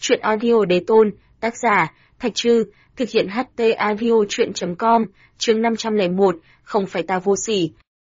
Truyện audio đế tôn, tác giả, Thạch Trư, thực hiện HT audio truyện.com, chương 501, không phải ta vô sỉ.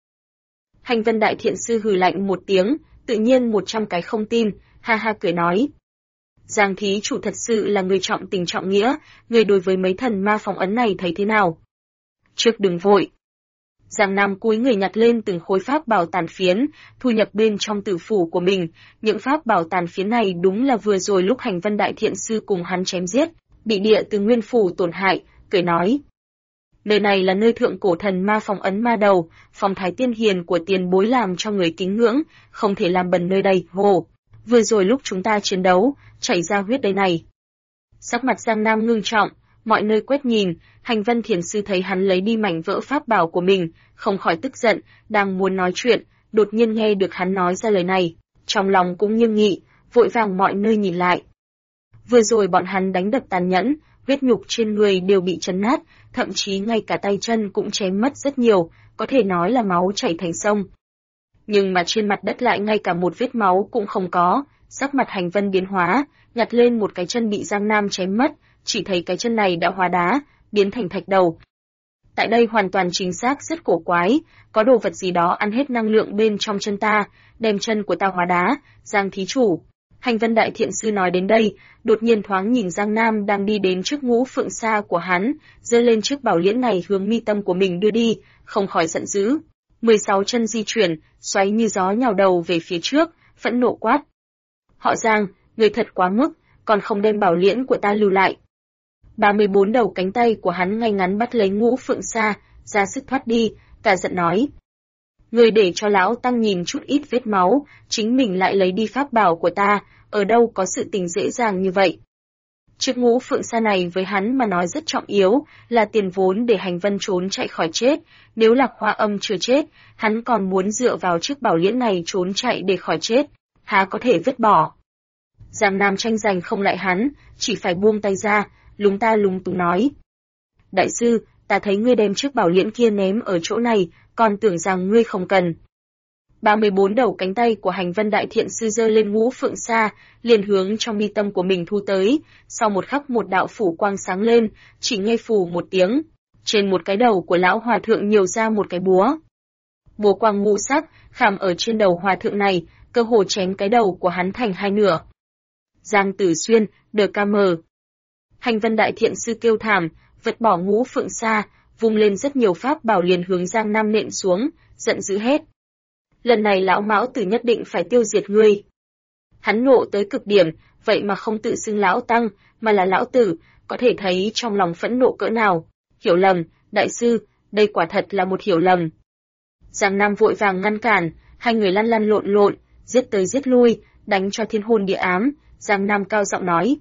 Hành Vân Đại Thiện Sư hừ lạnh một tiếng, tự nhiên 100 cái không tin, ha ha cười nói. Giang thí chủ thật sự là người trọng tình trọng nghĩa, người đối với mấy thần ma phong ấn này thấy thế nào? Trước đừng vội. Giang Nam cúi người nhặt lên từng khối pháp bảo tàn phiến, thu nhập bên trong tử phủ của mình. Những pháp bảo tàn phiến này đúng là vừa rồi lúc Hành Vân Đại Thiện Sư cùng hắn chém giết, bị địa từ nguyên phủ tổn hại, cười nói. Nơi này là nơi thượng cổ thần ma phong ấn ma đầu, phong thái tiên hiền của tiền bối làm cho người kính ngưỡng, không thể làm bẩn nơi đây, hồ. Vừa rồi lúc chúng ta chiến đấu, chảy ra huyết đây này. Sắc mặt Giang Nam ngưng trọng, mọi nơi quét nhìn, Hành Vân Thiền Sư thấy hắn lấy đi mảnh vỡ pháp bảo của mình, không khỏi tức giận, đang muốn nói chuyện, đột nhiên nghe được hắn nói ra lời này, trong lòng cũng nghiêm nghị, vội vàng mọi nơi nhìn lại. Vừa rồi bọn hắn đánh đập tàn nhẫn, huyết nhục trên người đều bị chấn nát, thậm chí ngay cả tay chân cũng chém mất rất nhiều, có thể nói là máu chảy thành sông. Nhưng mà trên mặt đất lại ngay cả một vết máu cũng không có, sắc mặt Hành Vân biến hóa, nhặt lên một cái chân bị Giang Nam chém mất, chỉ thấy cái chân này đã hóa đá, biến thành thạch đầu. Tại đây hoàn toàn chính xác rất cổ quái, có đồ vật gì đó ăn hết năng lượng bên trong chân ta, đem chân của ta hóa đá, Giang thí chủ. Hành Vân Đại Thiện Sư nói đến đây, đột nhiên thoáng nhìn Giang Nam đang đi đến trước Ngũ Phượng Sa của hắn, giơ lên chiếc bảo liễn này hướng mi tâm của mình đưa đi, không khỏi giận dữ. 16 chân di chuyển, xoáy như gió nhào đầu về phía trước, phẫn nộ quát. Họ Giang, người thật quá mức, còn không đem bảo liễn của ta lưu lại. 34 đầu cánh tay của hắn ngay ngắn bắt lấy Ngũ Phượng Sa, ra sức thoát đi, cả giận nói. Người để cho lão tăng nhìn chút ít vết máu, chính mình lại lấy đi pháp bảo của ta, ở đâu có sự tình dễ dàng như vậy. Chiếc Ngũ Phượng Sa này với hắn mà nói rất trọng yếu, là tiền vốn để Hành Vân trốn chạy khỏi chết, nếu Lạc Hoa Âm chưa chết, hắn còn muốn dựa vào chiếc bảo liễn này trốn chạy để khỏi chết, há có thể vứt bỏ. Giang Nam tranh giành không lại hắn, chỉ phải buông tay ra, lúng ta lúng túng nói. Đại sư, ta thấy ngươi đem chiếc bảo liễn kia ném ở chỗ này, còn tưởng rằng ngươi không cần. 34 đầu cánh tay của Hành Vân Đại Thiện Sư giơ lên Ngũ Phượng Sa, liền hướng trong mi tâm của mình thu tới, sau một khắc một đạo phủ quang sáng lên, chỉ nghe phù một tiếng, trên một cái đầu của lão hòa thượng nhiều ra một cái búa. Búa quang ngũ sắc, khảm ở trên đầu hòa thượng này, cơ hồ chém cái đầu của hắn thành hai nửa. Giang Tử Xuyên, DKM. Hành Vân Đại Thiện Sư kêu thảm, vật bỏ Ngũ Phượng Sa, vung lên rất nhiều pháp bảo liền hướng Giang Nam nện xuống, giận dữ hét. Lần này lão Mão Tử nhất định phải tiêu diệt ngươi. Hắn nộ tới cực điểm, vậy mà không tự xưng lão tăng, mà là lão tử, có thể thấy trong lòng phẫn nộ cỡ nào. Hiểu lầm, đại sư, đây quả thật là một hiểu lầm. Giang Nam vội vàng ngăn cản, hai người lăn lăn lộn lộn, giết tới giết lui, đánh cho thiên hồn địa ám. Giang Nam cao giọng nói.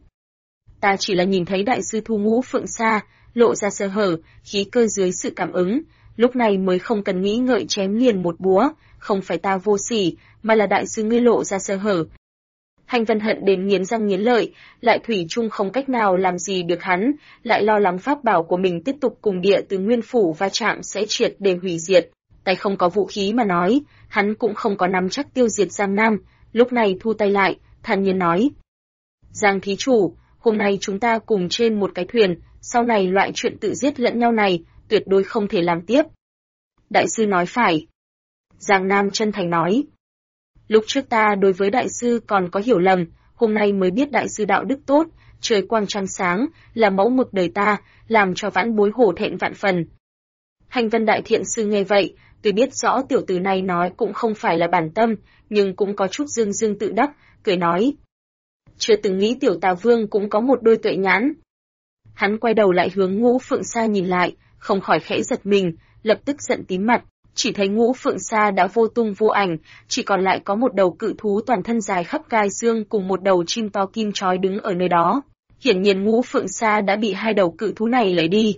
Ta chỉ là nhìn thấy đại sư thu Ngũ Phượng Sa, lộ ra sơ hở, khí cơ dưới sự cảm ứng, lúc này mới không cần nghĩ ngợi chém liền một búa, không phải ta vô sỉ, mà là đại sư ngươi lộ ra sơ hở. Hành Vân hận đến nghiến răng nghiến lợi, lại thủy chung không cách nào làm gì được hắn, lại lo lắng pháp bảo của mình tiếp tục cùng địa từ nguyên phủ va chạm sẽ triệt để hủy diệt. Tay không có vũ khí mà nói, hắn cũng không có nắm chắc tiêu diệt Giang Nam, lúc này thu tay lại, thản nhiên nói. Giang thí chủ, hôm nay chúng ta cùng trên một cái thuyền, sau này loại chuyện tự giết lẫn nhau này, tuyệt đối không thể làm tiếp. Đại sư nói phải. Giang Nam chân thành nói. Lúc trước ta đối với đại sư còn có hiểu lầm, hôm nay mới biết đại sư đạo đức tốt, trời quang trăng sáng, là mẫu mực đời ta, làm cho vãn bối hổ thẹn vạn phần. Hành Vân Đại Thiện Sư nghe vậy, tuy biết rõ tiểu tử này nói cũng không phải là bản tâm, nhưng cũng có chút dương dương tự đắc, cười nói. Chưa từng nghĩ tiểu Tà Vương cũng có một đôi tuệ nhãn. Hắn quay đầu lại hướng Ngũ Phượng Sa nhìn lại, không khỏi khẽ giật mình, lập tức giận tím mặt, chỉ thấy Ngũ Phượng Sa đã vô tung vô ảnh, chỉ còn lại có một đầu cự thú toàn thân dài khắp gai xương cùng một đầu chim to kim chói đứng ở nơi đó. Hiển nhiên Ngũ Phượng Sa đã bị hai đầu cự thú này lấy đi.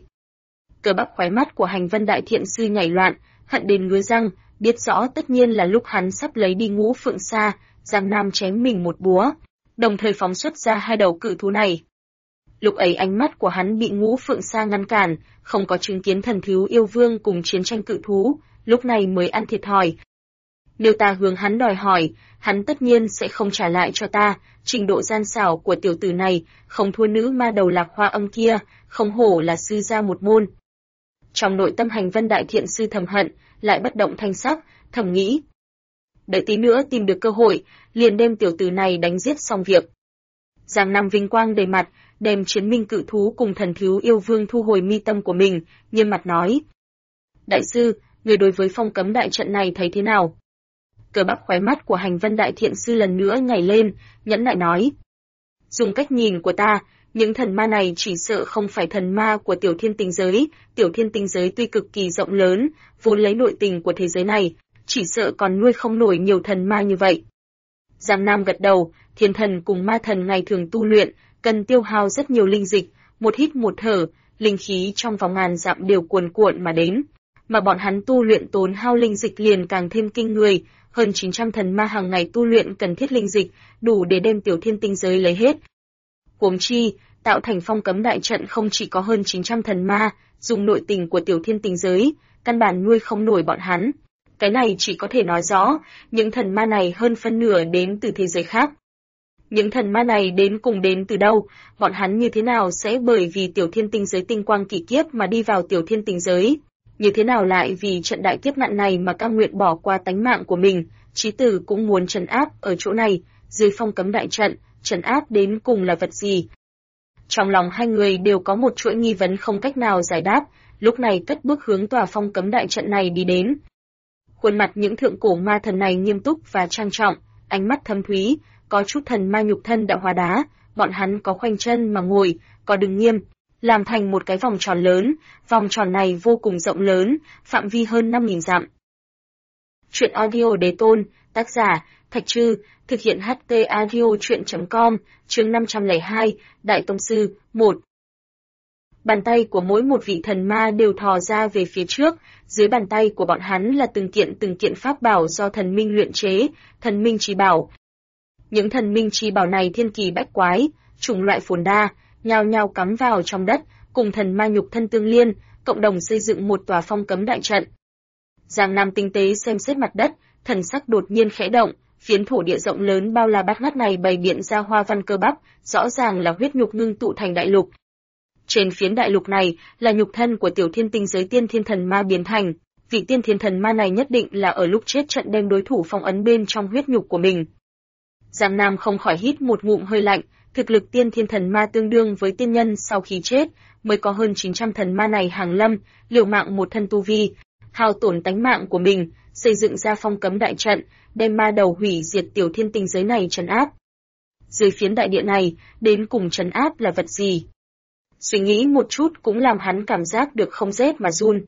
Cơ bắp khóe mắt của Hành Vân Đại Thiện Sư nhảy loạn, hận đến ngứa răng, biết rõ tất nhiên là lúc hắn sắp lấy đi Ngũ Phượng Sa, Giang Nam chém mình một búa, đồng thời phóng xuất ra hai đầu cự thú này. Lúc ấy ánh mắt của hắn bị Ngũ Phượng Sa ngăn cản, không có chứng kiến thần thú yêu vương cùng chiến tranh cự thú, lúc này mới ăn thiệt thòi. Nếu ta hướng hắn đòi hỏi, hắn tất nhiên sẽ không trả lại cho ta, trình độ gian xảo của tiểu tử này, không thua nữ ma đầu Lạc Hoa Âm kia, không hổ là sư gia một môn. Trong nội tâm Hành Vân Đại Thiện Sư thầm hận, lại bất động thanh sắc, thầm nghĩ. Đợi tí nữa tìm được cơ hội, liền đem tiểu tử này đánh giết xong việc. Giang Nam vinh quang đầy mặt, đem Chiến Minh Cự Thú cùng Thần Thiếu Yêu Vương thu hồi mi tâm của mình, nghiêm mặt nói. Đại sư, người đối với phong cấm đại trận này thấy thế nào? Cơ bắp khóe mắt của Hành Vân Đại Thiện Sư lần nữa nhảy lên, nhẫn nại nói. Dùng cách nhìn của ta, những thần ma này chỉ sợ không phải thần ma của tiểu thiên tinh giới, tiểu thiên tinh giới tuy cực kỳ rộng lớn, vốn lấy nội tình của thế giới này, chỉ sợ còn nuôi không nổi nhiều thần ma như vậy. Giang Nam gật đầu, thiên thần cùng ma thần ngày thường tu luyện, cần tiêu hao rất nhiều linh dịch, một hít một thở, linh khí trong vòng ngàn dặm đều cuồn cuộn mà đến. Mà bọn hắn tu luyện tốn hao linh dịch liền càng thêm kinh người, hơn 900 thần ma hàng ngày tu luyện cần thiết linh dịch, đủ để đem tiểu thiên tinh giới lấy hết. Huống chi, tạo thành phong cấm đại trận không chỉ có hơn 900 thần ma, dùng nội tình của tiểu thiên tinh giới, căn bản nuôi không nổi bọn hắn. Cái này chỉ có thể nói rõ, những thần ma này hơn phân nửa đến từ thế giới khác. Những thần ma này đến từ đâu, bọn hắn như thế nào sẽ bởi vì tiểu thiên tinh giới tinh quang kỳ kiếp mà đi vào tiểu thiên tinh giới? Như thế nào lại vì trận đại kiếp nạn này mà cam nguyện bỏ qua tánh mạng của mình, Chí Tử cũng muốn trấn áp ở chỗ này, dưới phong cấm đại trận, trấn áp đến cùng là vật gì? Trong lòng hai người đều có một chuỗi nghi vấn không cách nào giải đáp, lúc này cất bước hướng tòa phong cấm đại trận này đi đến. Khuôn mặt những thượng cổ ma thần này nghiêm túc và trang trọng, ánh mắt thâm thúy, có chút thần ma nhục thân đã hóa đá, bọn hắn có khoanh chân mà ngồi, có đứng nghiêm, làm thành một cái vòng tròn lớn, vòng tròn này vô cùng rộng lớn, phạm vi hơn 5.000 dặm. Truyện audio Đế Tôn, tác giả, Thạch Trư, thực hiện HT audio truyện.com, chương 502, Đại Tông Sư, 1. Bàn tay của mỗi một vị thần ma đều thò ra về phía trước, dưới bàn tay của bọn hắn là từng kiện pháp bảo do thần minh luyện chế, thần minh chi bảo. Những thần minh chi bảo này thiên kỳ bách quái, chủng loại phồn đa, nhao nhao cắm vào trong đất, cùng thần ma nhục thân tương liên, cộng đồng xây dựng một tòa phong cấm đại trận. Giang Nam tinh tế xem xét mặt đất, thần sắc đột nhiên khẽ động, phiến thổ địa rộng lớn bao la bát ngát này bày biện ra hoa văn cơ bắp, rõ ràng là huyết nhục ngưng tụ thành đại lục. Trên phiến đại lục này là nhục thân của tiểu thiên tinh giới tiên thiên thần ma biến thành, vị tiên thiên thần ma này nhất định là ở lúc chết trận đem đối thủ phong ấn bên trong huyết nhục của mình. Giang Nam không khỏi hít một ngụm hơi lạnh, thực lực tiên thiên thần ma tương đương với tiên nhân sau khi chết, mới có hơn 900 thần ma này hàng lâm, liều mạng một thân tu vi, hao tổn tánh mạng của mình, xây dựng ra phong cấm đại trận, đem ma đầu hủy diệt tiểu thiên tinh giới này trấn áp. Dưới phiến đại địa này, đến cùng trấn áp là vật gì? Suy nghĩ một chút cũng làm hắn cảm giác được không rét mà run.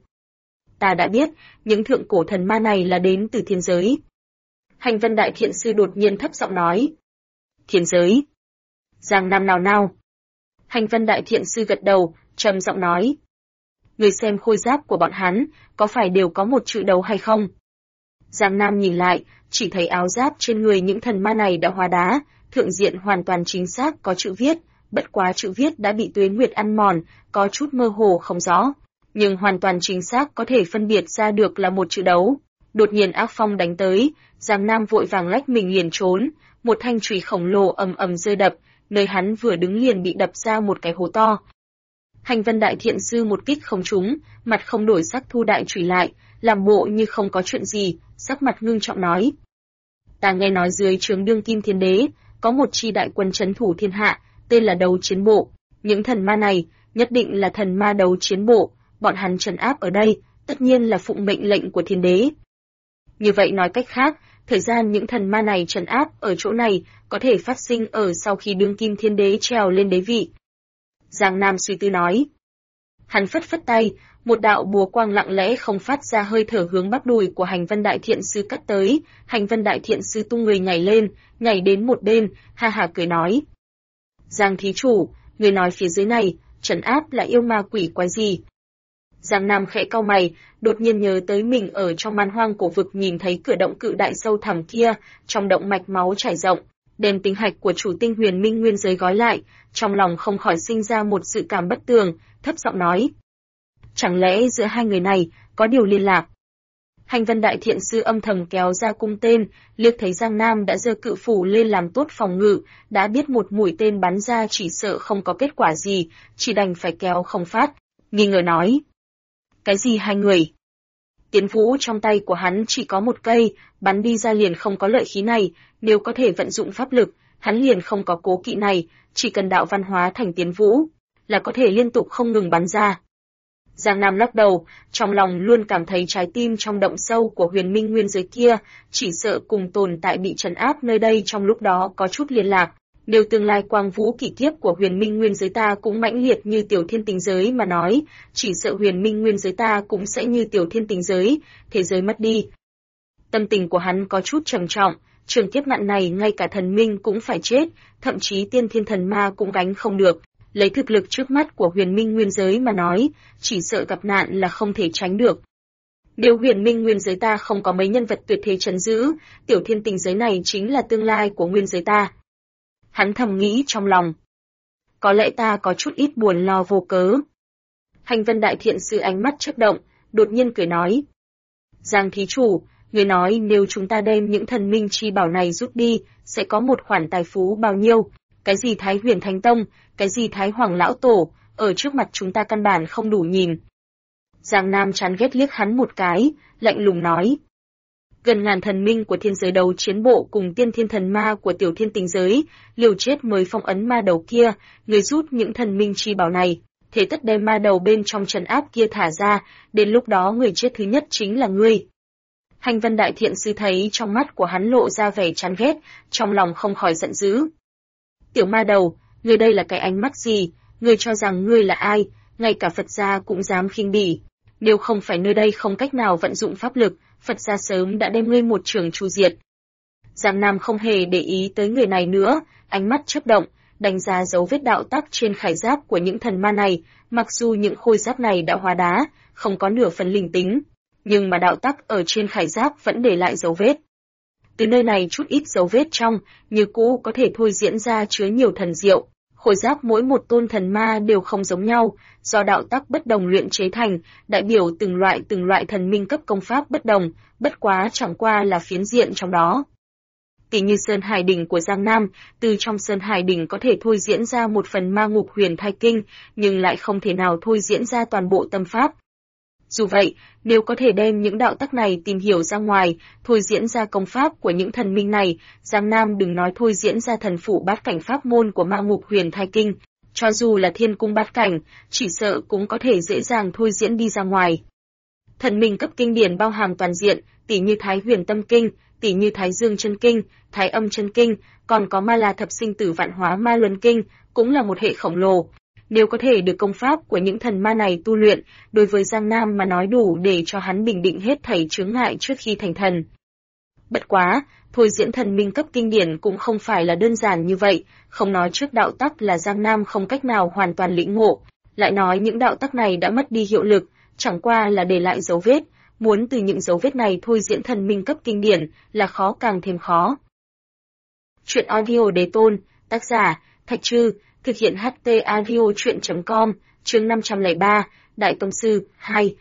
Ta đã biết, những thượng cổ thần ma này là đến từ thiên giới. Hành Vân Đại Thiện Sư đột nhiên thấp giọng nói. Thiên giới? Giang Nam nào? Hành Vân Đại Thiện Sư gật đầu, trầm giọng nói. Người xem khôi giáp của bọn hắn, có phải đều có một chữ đấu hay không? Giang Nam nhìn lại, chỉ thấy áo giáp trên người những thần ma này đã hóa đá, thượng diện hoàn toàn chính xác có chữ viết, bất quá chữ viết đã bị tuế nguyệt ăn mòn, có chút mơ hồ không rõ, nhưng hoàn toàn chính xác có thể phân biệt ra được là một chữ đấu. Đột nhiên ác phong đánh tới, Giang Nam vội vàng lách mình liền trốn, một thanh chùy khổng lồ ầm ầm rơi đập, nơi hắn vừa đứng liền bị đập ra một cái hố to. Hành Vân Đại Thiện Sư một kích không trúng, mặt không đổi sắc thu đại chùy lại, làm bộ như không có chuyện gì, sắc mặt ngưng trọng nói. Ta nghe nói dưới trướng đương kim thiên đế, có một chi đại quân trấn thủ thiên hạ, tên là đấu chiến bộ. Những thần ma này, nhất định là thần ma đấu chiến bộ, bọn hắn trấn áp ở đây, tất nhiên là phụng mệnh lệnh của thiên đế. Như vậy nói cách khác, thời gian những thần ma này trấn áp ở chỗ này, có thể phát sinh ở sau khi đương kim thiên đế trèo lên đế vị. Giang Nam suy tư nói. Hắn phất phất tay, một đạo búa quang lặng lẽ không phát ra hơi thở hướng bắp đùi của Hành Vân Đại Thiện Sư cắt tới, Hành Vân Đại Thiện Sư tung người nhảy lên, nhảy đến một bên, ha ha cười nói. Giang thí chủ, người nói phía dưới này, trấn áp là yêu ma quỷ quái gì? Giang Nam khẽ cau mày, đột nhiên nhớ tới mình ở trong man hoang cổ vực nhìn thấy cửa động cự đại sâu thẳm kia, trong động mạch máu chảy rộng, đem tinh hạch của chủ tinh huyền minh nguyên giới gói lại, trong lòng không khỏi sinh ra một dự cảm bất tường, thấp giọng nói. Chẳng lẽ giữa hai người này có điều liên lạc? Hành Vân Đại Thiện Sư âm thầm kéo ra cung tên, liếc thấy Giang Nam đã giơ cự phủ lên làm tốt phòng ngự, đã biết một mũi tên bắn ra chỉ sợ không có kết quả gì, chỉ đành phải kéo không phát, nghi ngờ nói. Cái gì hai người? Tiến vũ trong tay của hắn chỉ có một cây, bắn đi ra liền không có lợi khí này, nếu có thể vận dụng pháp lực, hắn liền không có cố kỵ này, chỉ cần đạo văn hóa thành tiến vũ, là có thể liên tục không ngừng bắn ra. Giang Nam lắc đầu, trong lòng luôn cảm thấy trái tim trong động sâu của huyền minh nguyên giới kia, chỉ sợ cùng tồn tại bị trấn áp nơi đây trong lúc đó có chút liên lạc. Nếu tương lai quang vũ kỷ kiếp của huyền minh nguyên giới ta cũng mãnh liệt như tiểu thiên tình giới mà nói, chỉ sợ huyền minh nguyên giới ta cũng sẽ như tiểu thiên tình giới, thế giới mất đi. Tâm tình của hắn có chút trầm trọng, trường kiếp nạn này ngay cả thần minh cũng phải chết, thậm chí tiên thiên thần ma cũng gánh không được. Lấy thực lực trước mắt của huyền minh nguyên giới mà nói, chỉ sợ gặp nạn là không thể tránh được. Nếu huyền minh nguyên giới ta không có mấy nhân vật tuyệt thế trấn giữ, tiểu thiên tình giới này chính là tương lai của nguyên giới ta. Hắn thầm nghĩ trong lòng. Có lẽ ta có chút ít buồn lo vô cớ. Hành Vân Đại Thiện Sư ánh mắt chớp động, đột nhiên cười nói. Giang thí chủ, người nói nếu chúng ta đem những thần minh chi bảo này rút đi, sẽ có một khoản tài phú bao nhiêu? Cái gì Thái Huyền Thánh Tông, cái gì Thái Hoàng Lão Tổ, ở trước mặt chúng ta căn bản không đủ nhìn. Giang Nam chán ghét liếc hắn một cái, lạnh lùng nói. Gần ngàn thần minh của thiên giới đấu chiến bộ cùng tiên thiên thần ma của tiểu thiên tình giới, liều chết mới phong ấn ma đầu kia, người rút những thần minh chi bảo này, thế tất đem ma đầu bên trong trấn áp kia thả ra, đến lúc đó người chết thứ nhất chính là ngươi. Hành Vân Đại Thiện Sư thấy trong mắt của hắn lộ ra vẻ chán ghét, trong lòng không khỏi giận dữ. Tiểu ma đầu, ngươi đây là cái ánh mắt gì, ngươi cho rằng ngươi là ai, ngay cả Phật gia cũng dám khinh bỉ. Nếu không phải nơi đây không cách nào vận dụng pháp lực, Phật gia sớm đã đem ngươi một trường tru diệt. Giang Nam không hề để ý tới người này nữa, ánh mắt chớp động, đánh giá dấu vết đạo tắc trên khải giáp của những thần ma này, mặc dù những khôi giáp này đã hóa đá, không có nửa phần linh tính, nhưng mà đạo tắc ở trên khải giáp vẫn để lại dấu vết. Từ nơi này chút ít dấu vết trong, như cũ có thể thôi diễn ra chứa nhiều thần diệu. Khôi giáp mỗi một tôn thần ma đều không giống nhau, do đạo tắc bất đồng luyện chế thành, đại biểu từng loại thần minh cấp công pháp bất đồng, bất quá chẳng qua là phiến diện trong đó. Tỷ như Sơn Hải Đỉnh của Giang Nam, từ trong Sơn Hải Đỉnh có thể thôi diễn ra một phần ma ngục huyền thai kinh, nhưng lại không thể nào thôi diễn ra toàn bộ tâm pháp. Dù vậy, nếu có thể đem những đạo tắc này tìm hiểu ra ngoài, thôi diễn ra công pháp của những thần minh này, Giang Nam đừng nói thôi diễn ra thần phụ bát cảnh pháp môn của ma ngục huyền thai kinh, cho dù là thiên cung bát cảnh, chỉ sợ cũng có thể dễ dàng thôi diễn đi ra ngoài. Thần minh cấp kinh điển bao hàm toàn diện, tỷ như Thái Huyền Tâm Kinh, tỷ như Thái Dương Chân Kinh, Thái Âm Chân Kinh, còn có Ma La Thập Sinh Tử Vạn Hóa Ma Luân Kinh, cũng là một hệ khổng lồ. Nếu có thể được công pháp của những thần ma này tu luyện, đối với Giang Nam mà nói đủ để cho hắn bình định hết thảy chướng ngại trước khi thành thần. Bất quá, thôi diễn thần minh cấp kinh điển cũng không phải là đơn giản như vậy, không nói trước đạo tắc là Giang Nam không cách nào hoàn toàn lĩnh ngộ, lại nói những đạo tắc này đã mất đi hiệu lực, chẳng qua là để lại dấu vết, muốn từ những dấu vết này thôi diễn thần minh cấp kinh điển là khó càng thêm khó. Chuyện audio Đế Tôn, tác giả, Thạch Trư, thực hiện HT audio truyện.com, chương 503, Đại Tông Sư, 2.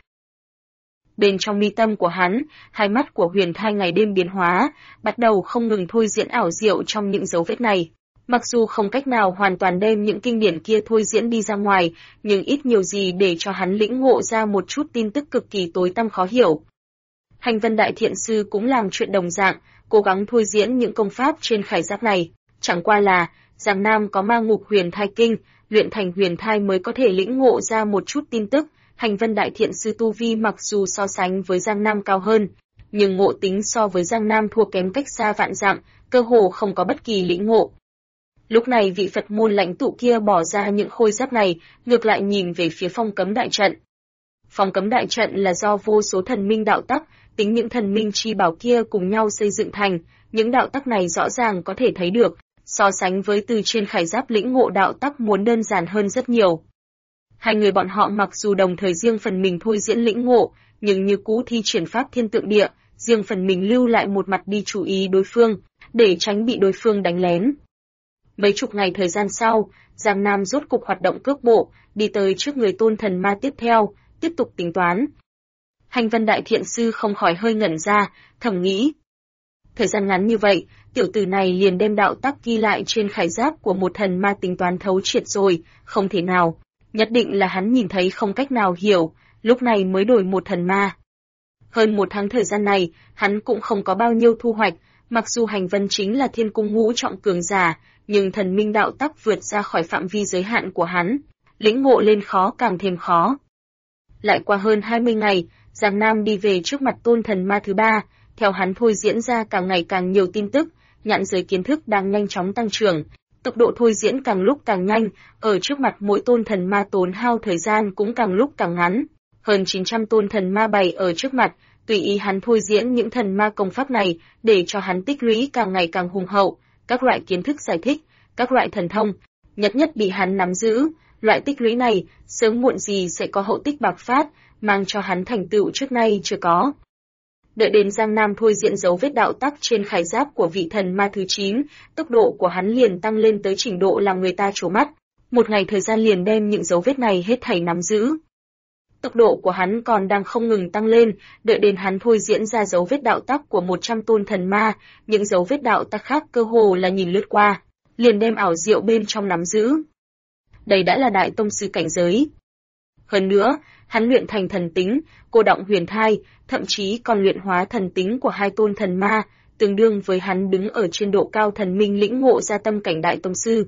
Bên trong mi tâm của hắn, hai mắt của Huyền Thai ngày đêm biến hóa, bắt đầu không ngừng thôi diễn ảo diệu trong những dấu vết này. Mặc dù không cách nào hoàn toàn đem những kinh điển kia thôi diễn đi ra ngoài, nhưng ít nhiều gì để cho hắn lĩnh ngộ ra một chút tin tức cực kỳ tối tăm khó hiểu. Hành Vân Đại Thiện Sư cũng làm chuyện đồng dạng, cố gắng thôi diễn những công pháp trên khải giáp này, chẳng qua là Giang Nam có ma ngục huyền thai kinh, luyện thành huyền thai mới có thể lĩnh ngộ ra một chút tin tức. Hành Vân Đại Thiện Sư tu vi mặc dù so sánh với Giang Nam cao hơn, nhưng ngộ tính so với Giang Nam thua kém cách xa vạn dặm, cơ hồ không có bất kỳ lĩnh ngộ. Lúc này vị Phật môn lãnh tụ kia bỏ ra những khôi giáp này, ngược lại nhìn về phía phong cấm đại trận. Phong cấm đại trận là do vô số thần minh đạo tắc, tính những thần minh chi bảo kia cùng nhau xây dựng thành, những đạo tắc này rõ ràng có thể thấy được, so sánh với từ trên khải giáp lĩnh ngộ đạo tắc muốn đơn giản hơn rất nhiều. Hai người bọn họ mặc dù đồng thời riêng phần mình thôi diễn lĩnh ngộ, nhưng như cũ thi triển pháp thiên tượng địa, riêng phần mình lưu lại một mặt đi chú ý đối phương, để tránh bị đối phương đánh lén. Mấy chục ngày thời gian sau, Giang Nam rốt cục hoạt động cước bộ, đi tới trước người tôn thần ma tiếp theo, tiếp tục tính toán. Hành Vân Đại Thiện Sư không khỏi hơi ngẩn ra, thầm nghĩ. Thời gian ngắn như vậy, tiểu tử này liền đem đạo tắc ghi lại trên khải giáp của một thần ma tính toán thấu triệt rồi, không thể nào. Nhất định là hắn nhìn thấy không cách nào hiểu, lúc này mới đổi một thần ma. Hơn một tháng thời gian này, hắn cũng không có bao nhiêu thu hoạch, mặc dù Hành Vân chính là thiên cung ngũ trọng cường giả, nhưng thần minh đạo tắc vượt ra khỏi phạm vi giới hạn của hắn, lĩnh ngộ lên khó càng thêm khó. Lại qua hơn 20 ngày, Giang Nam đi về trước mặt tôn thần ma thứ ba, theo hắn thôi diễn ra càng ngày càng nhiều tin tức, nhãn giới kiến thức đang nhanh chóng tăng trưởng, tốc độ thôi diễn càng lúc càng nhanh, ở trước mặt mỗi tôn thần ma tốn hao thời gian cũng càng lúc càng ngắn. Hơn 900 tôn thần ma bày ở trước mặt, tùy ý hắn thôi diễn những thần ma công pháp này, để cho hắn tích lũy càng ngày càng hùng hậu, các loại kiến thức giải thích, các loại thần thông, nhất nhất bị hắn nắm giữ, loại tích lũy này, sớm muộn gì sẽ có hậu tích bạc phát, mang cho hắn thành tựu trước nay chưa có. Đợi đến Giang Nam thôi diễn dấu vết đạo tắc trên khải giáp của vị thần ma thứ 9, tốc độ của hắn liền tăng lên tới trình độ làm người ta trố mắt. Một ngày thời gian liền đem những dấu vết này hết thảy nắm giữ. Tốc độ của hắn còn đang không ngừng tăng lên, đợi đến hắn thôi diễn ra dấu vết đạo tắc của 100 tôn thần ma, những dấu vết đạo tắc khác cơ hồ là nhìn lướt qua, liền đem ảo diệu bên trong nắm giữ. Đây đã là đại tông sư cảnh giới. Hơn nữa, hắn luyện thành thần tính, cô động huyền thai, thậm chí còn luyện hóa thần tính của 2 tôn thần ma, tương đương với hắn đứng ở trên độ cao thần minh lĩnh ngộ ra tâm cảnh đại tông sư.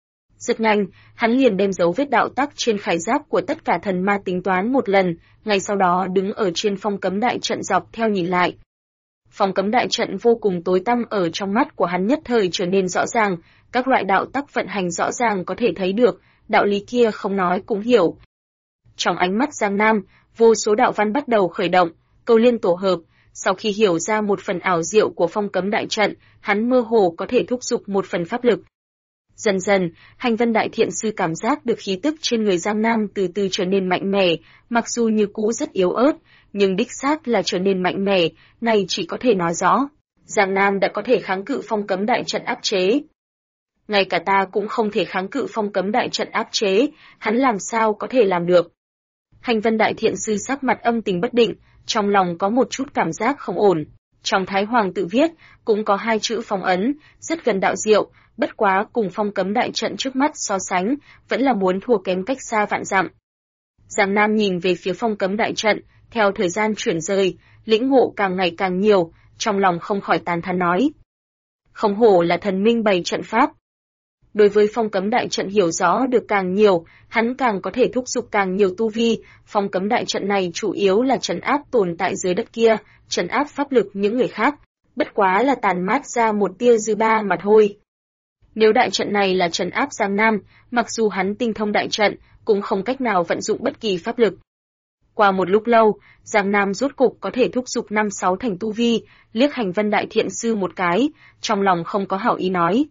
Rất nhanh, hắn liền đem dấu vết đạo tắc trên khải giáp của tất cả thần ma tính toán một lần, ngay sau đó đứng ở trên phong cấm đại trận dọc theo nhìn lại. Phong cấm đại trận vô cùng tối tăm ở trong mắt của hắn nhất thời trở nên rõ ràng, các loại đạo tắc vận hành rõ ràng có thể thấy được, đạo lý kia không nói cũng hiểu. Trong ánh mắt Giang Nam, vô số đạo văn bắt đầu khởi động, câu liên tổ hợp, sau khi hiểu ra một phần ảo diệu của phong cấm đại trận, hắn mơ hồ có thể thúc giục một phần pháp lực. Dần dần, Hành Vân Đại Thiện Sư cảm giác được khí tức trên người Giang Nam từ từ trở nên mạnh mẽ, mặc dù như cũ rất yếu ớt, nhưng đích xác là trở nên mạnh mẽ, này chỉ có thể nói rõ. Giang Nam đã có thể kháng cự phong cấm đại trận áp chế. Ngay cả ta cũng không thể kháng cự phong cấm đại trận áp chế, hắn làm sao có thể làm được. Hành Vân Đại Thiện Sư sắc mặt âm tình bất định, trong lòng có một chút cảm giác không ổn. Trong Thái Hoàng tự viết, cũng có 2 chữ phong ấn, rất gần đạo diệu, bất quá cùng phong cấm đại trận trước mắt so sánh, vẫn là muốn thua kém cách xa vạn dặm. Giang Nam nhìn về phía phong cấm đại trận, theo thời gian chuyển rời, lĩnh ngộ càng ngày càng nhiều, trong lòng không khỏi tán thán nói. Không hổ là thần minh bày trận pháp. Đối với phong cấm đại trận hiểu rõ được càng nhiều, hắn càng có thể thúc giục càng nhiều tu vi, phong cấm đại trận này chủ yếu là trấn áp tồn tại dưới đất kia, trấn áp pháp lực những người khác, bất quá là tàn mát ra một tia dư ba mà thôi. Nếu đại trận này là trấn áp Giang Nam, mặc dù hắn tinh thông đại trận, cũng không cách nào vận dụng bất kỳ pháp lực. Qua một lúc lâu, Giang Nam rốt cục có thể thúc giục 5-6 thành tu vi, liếc Hành Vân Đại Thiện Sư một cái, trong lòng không có hảo ý nói.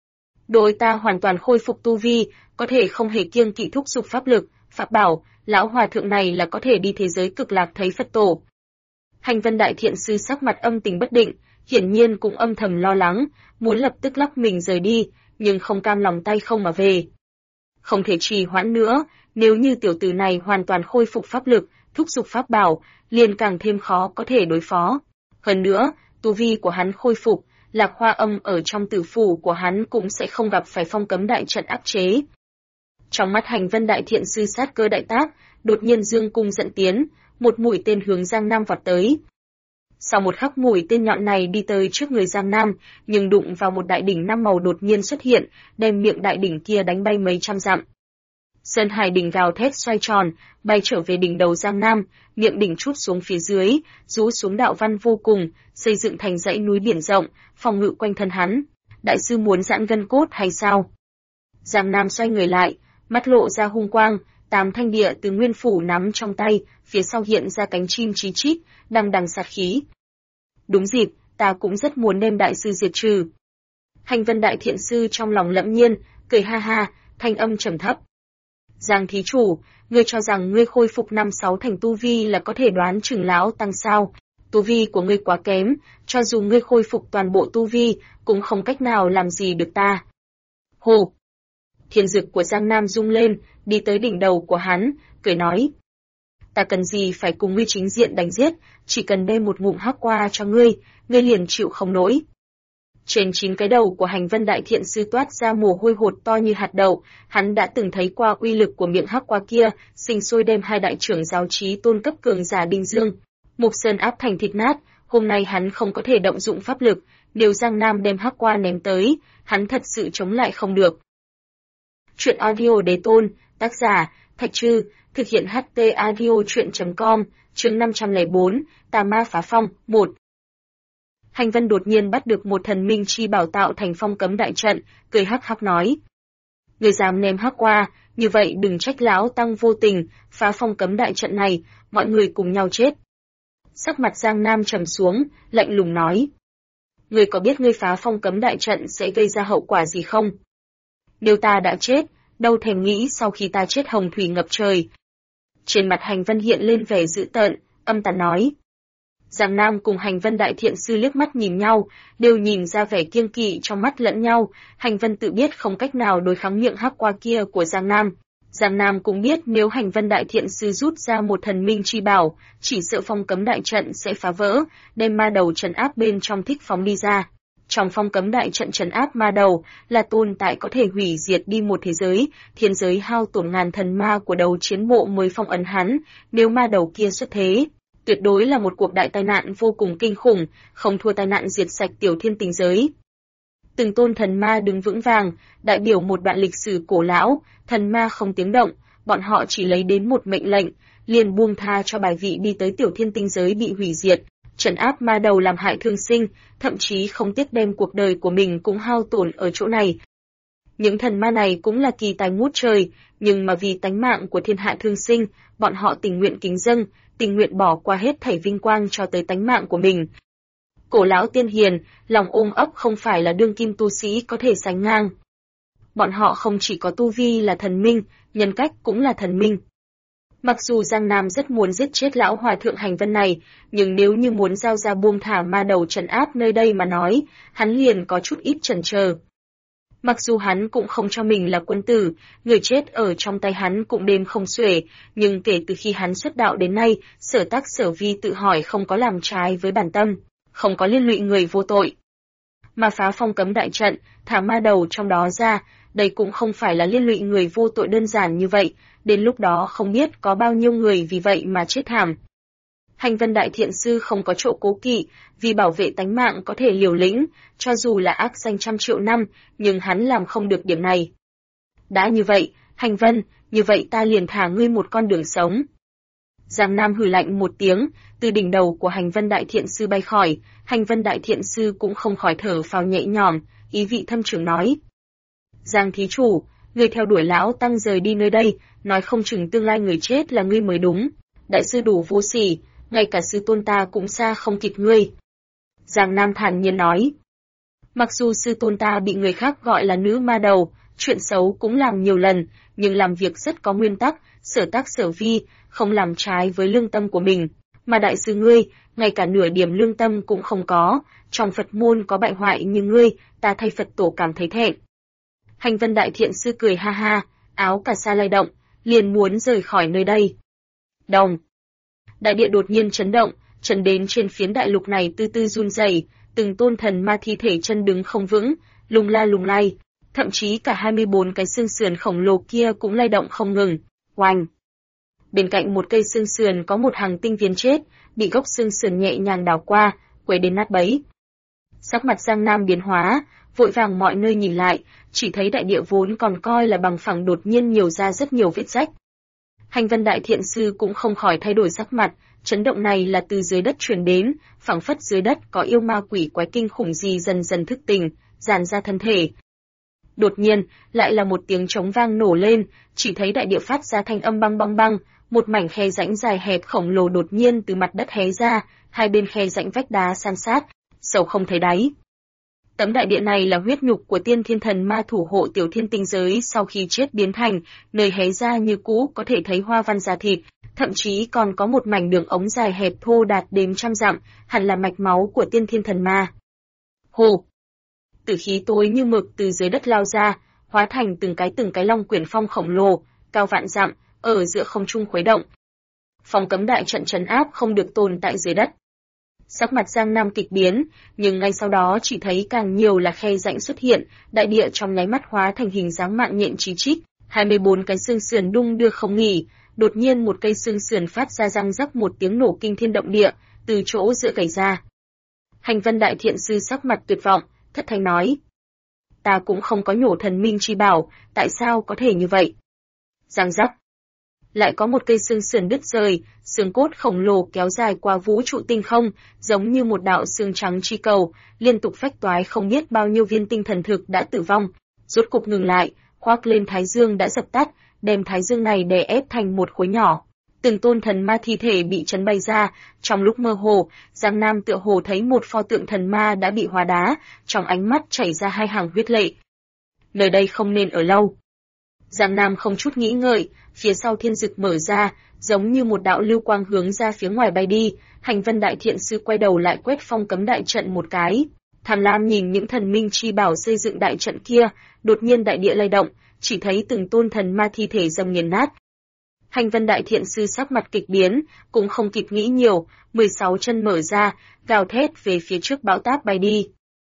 Đối ta hoàn toàn khôi phục tu vi, có thể không hề kiêng kỵ thúc giục pháp lực, pháp bảo, lão hòa thượng này là có thể đi thế giới cực lạc thấy Phật tổ. Hành Vân Đại Thiện Sư sắc mặt âm tình bất định, hiển nhiên cũng âm thầm lo lắng, muốn lập tức lắc mình rời đi, nhưng không cam lòng tay không mà về. Không thể trì hoãn nữa, nếu như tiểu tử này hoàn toàn khôi phục pháp lực, thúc giục pháp bảo, liền càng thêm khó có thể đối phó. Hơn nữa, tu vi của hắn khôi phục, Lạc Hoa Âm ở trong tử phủ của hắn cũng sẽ không gặp phải phong cấm đại trận áp chế. Trong mắt Hành Vân Đại Thiện Sư sát cơ đại tác, đột nhiên dương cung dẫn tiến, một mũi tên hướng Giang Nam vọt tới. Sau một khắc mũi tên nhọn này đi tới trước người Giang Nam, nhưng đụng vào một đại đỉnh 5 màu đột nhiên xuất hiện, đem miệng đại đỉnh kia đánh bay mấy trăm dặm. Sơn Hải đỉnh gào thét xoay tròn, bay trở về đỉnh đầu Giang Nam, miệng đỉnh trút xuống phía dưới, rũ xuống đạo văn vô cùng, xây dựng thành dãy núi biển rộng, phòng ngự quanh thân hắn. Đại sư muốn giãn gân cốt hay sao? Giang Nam xoay người lại, mắt lộ ra hung quang, 8 thanh địa từ nguyên phủ nắm trong tay, phía sau hiện ra cánh chim chí chít, đằng đằng sát khí. Đúng dịp, ta cũng rất muốn đem đại sư diệt trừ. Hành Vân Đại Thiện Sư trong lòng lẫm nhiên, cười ha ha, thanh âm trầm thấp. Giang thí chủ, ngươi cho rằng ngươi khôi phục 5-6 thành tu vi là có thể đoán chừng lão tăng sao? Tu vi của ngươi quá kém, cho dù ngươi khôi phục toàn bộ tu vi, cũng không cách nào làm gì được ta. Hồ! Thiên dực của Giang Nam rung lên, đi tới đỉnh đầu của hắn, cười nói. ta cần gì phải cùng ngươi chính diện đánh giết, chỉ cần đem một ngụm hắc qua cho ngươi liền chịu không nổi. Trên 9 cái đầu của Hành Vân Đại Thiện Sư toát ra mồ hôi hột to như hạt đậu, hắn đã từng thấy qua uy lực của miệng hắc qua kia, sinh sôi đem hai đại trưởng giáo chí tôn cấp cường giả Đinh Dương, Mục Sơn áp thành thịt nát. Hôm nay hắn không có thể động dụng pháp lực, nếu Giang Nam đem hắc qua ném tới, hắn thật sự chống lại không được. Truyện audio Đế Tôn, tác giả Thạch Trư, thực hiện HT audio truyện.com, chương 504, Tà Ma Phá Phong, 1. Hành Vân đột nhiên bắt được một thần minh chi bảo tạo thành phong cấm đại trận, cười hắc hắc nói: "Người dám ném hắc qua, như vậy đừng trách lão tăng vô tình, phá phong cấm đại trận này, mọi người cùng nhau chết." Sắc mặt Giang Nam trầm xuống, lạnh lùng nói: "Ngươi có biết ngươi phá phong cấm đại trận sẽ gây ra hậu quả gì không? Nếu ta đã chết, đâu thèm nghĩ sau khi ta chết hồng thủy ngập trời." Trên mặt Hành Vân hiện lên vẻ dữ tợn, âm tàn nói. Giang Nam cùng Hành Vân Đại Thiện Sư liếc mắt nhìn nhau, đều nhìn ra vẻ kiêng kỵ trong mắt lẫn nhau. Hành Vân tự biết không cách nào đối kháng miệng hắc qua kia của Giang Nam. Giang Nam cũng biết nếu Hành Vân Đại Thiện Sư rút ra một thần minh chi bảo, chỉ sợ phong cấm đại trận sẽ phá vỡ, đem ma đầu trấn áp bên trong thích phóng đi ra. Trong phong cấm đại trận trấn áp ma đầu là tồn tại có thể hủy diệt đi một thế giới, thiên giới hao tổn ngàn thần ma của đầu chiến bộ mới phong ấn hắn, nếu ma đầu kia xuất thế, tuyệt đối là một cuộc đại tai nạn vô cùng kinh khủng, không thua tai nạn diệt sạch tiểu thiên tình giới. Từng tôn thần ma đứng vững vàng, đại biểu một đoạn lịch sử cổ lão, thần ma không tiếng động, bọn họ chỉ lấy đến một mệnh lệnh, liền buông tha cho bài vị đi tới tiểu thiên tinh giới bị hủy diệt, trấn áp ma đầu làm hại thương sinh, thậm chí không tiếc đem cuộc đời của mình cũng hao tổn ở chỗ này. Những thần ma này cũng là kỳ tài ngút trời, nhưng mà vì tánh mạng của thiên hạ thương sinh, bọn họ tình nguyện kính dâng, tình nguyện bỏ qua hết thảy vinh quang cho tới tánh mạng của mình. Cổ lão tiên hiền, lòng ôm ấp không phải là đương kim tu sĩ có thể sánh ngang. Bọn họ không chỉ có tu vi là thần minh, nhân cách cũng là thần minh. Mặc dù Giang Nam rất muốn giết chết lão hòa thượng Hành Vân này, nhưng nếu như muốn giao ra buông thả ma đầu trấn áp nơi đây mà nói, hắn liền có chút ít chần chờ. Mặc dù hắn cũng không cho mình là quân tử, người chết ở trong tay hắn cũng đêm không xuể, nhưng kể từ khi hắn xuất đạo đến nay, sở tác sở vi tự hỏi không có làm trái với bản tâm, không có liên lụy người vô tội. Mà phá phong cấm đại trận, thả ma đầu trong đó ra, đây cũng không phải là liên lụy người vô tội đơn giản như vậy, đến lúc đó không biết có bao nhiêu người vì vậy mà chết thảm. Hành Vân Đại Thiện Sư không có chỗ cố kỵ, vì bảo vệ tánh mạng có thể liều lĩnh, cho dù là ác danh trăm triệu năm, nhưng hắn làm không được điểm này. Đã như vậy, Hành Vân, như vậy ta liền thả ngươi một con đường sống. Giang Nam hừ lạnh một tiếng, từ đỉnh đầu của Hành Vân Đại Thiện Sư bay khỏi, Hành Vân Đại Thiện Sư cũng không khỏi thở phào nhẹ nhõm, ý vị thâm trường nói. Giang thí chủ, ngươi theo đuổi lão tăng rời đi nơi đây, nói không chừng tương lai người chết là ngươi mới đúng. Đại sư đủ vô sỉ, ngay cả sư tôn ta cũng xa không kịp ngươi. Giang Nam thản nhiên nói. Mặc dù sư tôn ta bị người khác gọi là nữ ma đầu, chuyện xấu cũng làm nhiều lần, nhưng làm việc rất có nguyên tắc, sở tác sở vi, không làm trái với lương tâm của mình. Mà đại sư ngươi, ngay cả nửa điểm lương tâm cũng không có, trong Phật môn có bại hoại như ngươi, ta thay Phật tổ cảm thấy thẹn. Hành Vân Đại Thiện Sư cười ha ha, áo cà sa lay động, liền muốn rời khỏi nơi đây. Đồng. Đại địa đột nhiên chấn động, chấn đến trên phiến đại lục này từ từ run rẩy, từng tôn thần ma thi thể chân đứng không vững, lung la lung lay, thậm chí cả 24 cái xương sườn khổng lồ kia cũng lay động không ngừng. Oanh! Bên cạnh một cây xương sườn có một hàng tinh viên chết, bị gốc xương sườn nhẹ nhàng đào qua, quấy đến nát bấy. Sắc mặt Giang Nam biến hóa, vội vàng mọi nơi nhìn lại, chỉ thấy đại địa vốn còn coi là bằng phẳng đột nhiên nhiều ra rất nhiều vết rách. Hành Vân Đại Thiện Sư cũng không khỏi thay đổi sắc mặt, chấn động này là từ dưới đất truyền đến, phảng phất dưới đất có yêu ma quỷ quái kinh khủng gì dần dần thức tỉnh, dàn ra thân thể. Đột nhiên, lại là một tiếng trống vang nổ lên, chỉ thấy đại địa phát ra thanh âm băng băng băng, một mảnh khe rãnh dài hẹp khổng lồ đột nhiên từ mặt đất hé ra, hai bên khe rãnh vách đá san sát, sâu không thấy đáy. Tấm đại địa này là huyết nhục của tiên thiên thần ma thủ hộ tiểu thiên tinh giới sau khi chết biến thành, nơi hé ra như cũ có thể thấy hoa văn da thịt, thậm chí còn có một mảnh đường ống dài hẹp thô đạt đếm trăm dặm, hẳn là mạch máu của tiên thiên thần ma. Hồ! Tử khí tối như mực từ dưới đất lao ra, hóa thành từng cái long quyển phong khổng lồ, cao vạn dặm, ở giữa không trung khuấy động. phong cấm đại trận trấn áp không được tồn tại dưới đất. Sắc mặt Giang Nam kịch biến, nhưng ngay sau đó chỉ thấy càng nhiều là khe rãnh xuất hiện, đại địa trong nháy mắt hóa thành hình dáng mạng nhện chí chít, 24 cái xương sườn đung đưa không nghỉ, đột nhiên một cây xương sườn phát ra răng rắc một tiếng nổ kinh thiên động địa, từ chỗ giữa cày ra. Hành Vân Đại Thiện Sư sắc mặt tuyệt vọng, thất thanh nói: "Ta cũng không có nhổ thần minh chi bảo, tại sao có thể như vậy?" Răng rắc. Lại có một cây xương sườn đứt rời, xương cốt khổng lồ kéo dài qua vũ trụ tinh không, giống như một đạo xương trắng chi cầu, liên tục phách toái không biết bao nhiêu viên tinh thần thực đã tử vong, rốt cục ngừng lại, khoác lên thái dương đã dập tắt, đem thái dương này đè ép thành một khối nhỏ. Từng tôn thần ma thi thể bị chấn bay ra, trong lúc mơ hồ, Giang Nam tựa hồ thấy một pho tượng thần ma đã bị hóa đá, trong ánh mắt chảy ra hai hàng huyết lệ. Nơi đây không nên ở lâu. Giang Nam không chút nghĩ ngợi, phía sau thiên dực mở ra, giống như một đạo lưu quang hướng ra phía ngoài bay đi, Hành Vân Đại Thiện Sư quay đầu lại quét phong cấm đại trận một cái. Tham lam nhìn những thần minh chi bảo xây dựng đại trận kia, đột nhiên đại địa lay động, chỉ thấy từng tôn thần ma thi thể dầm nghiền nát. Hành Vân Đại Thiện Sư sắc mặt kịch biến, cũng không kịp nghĩ nhiều, 16 chân mở ra, gào thét về phía trước bão táp bay đi.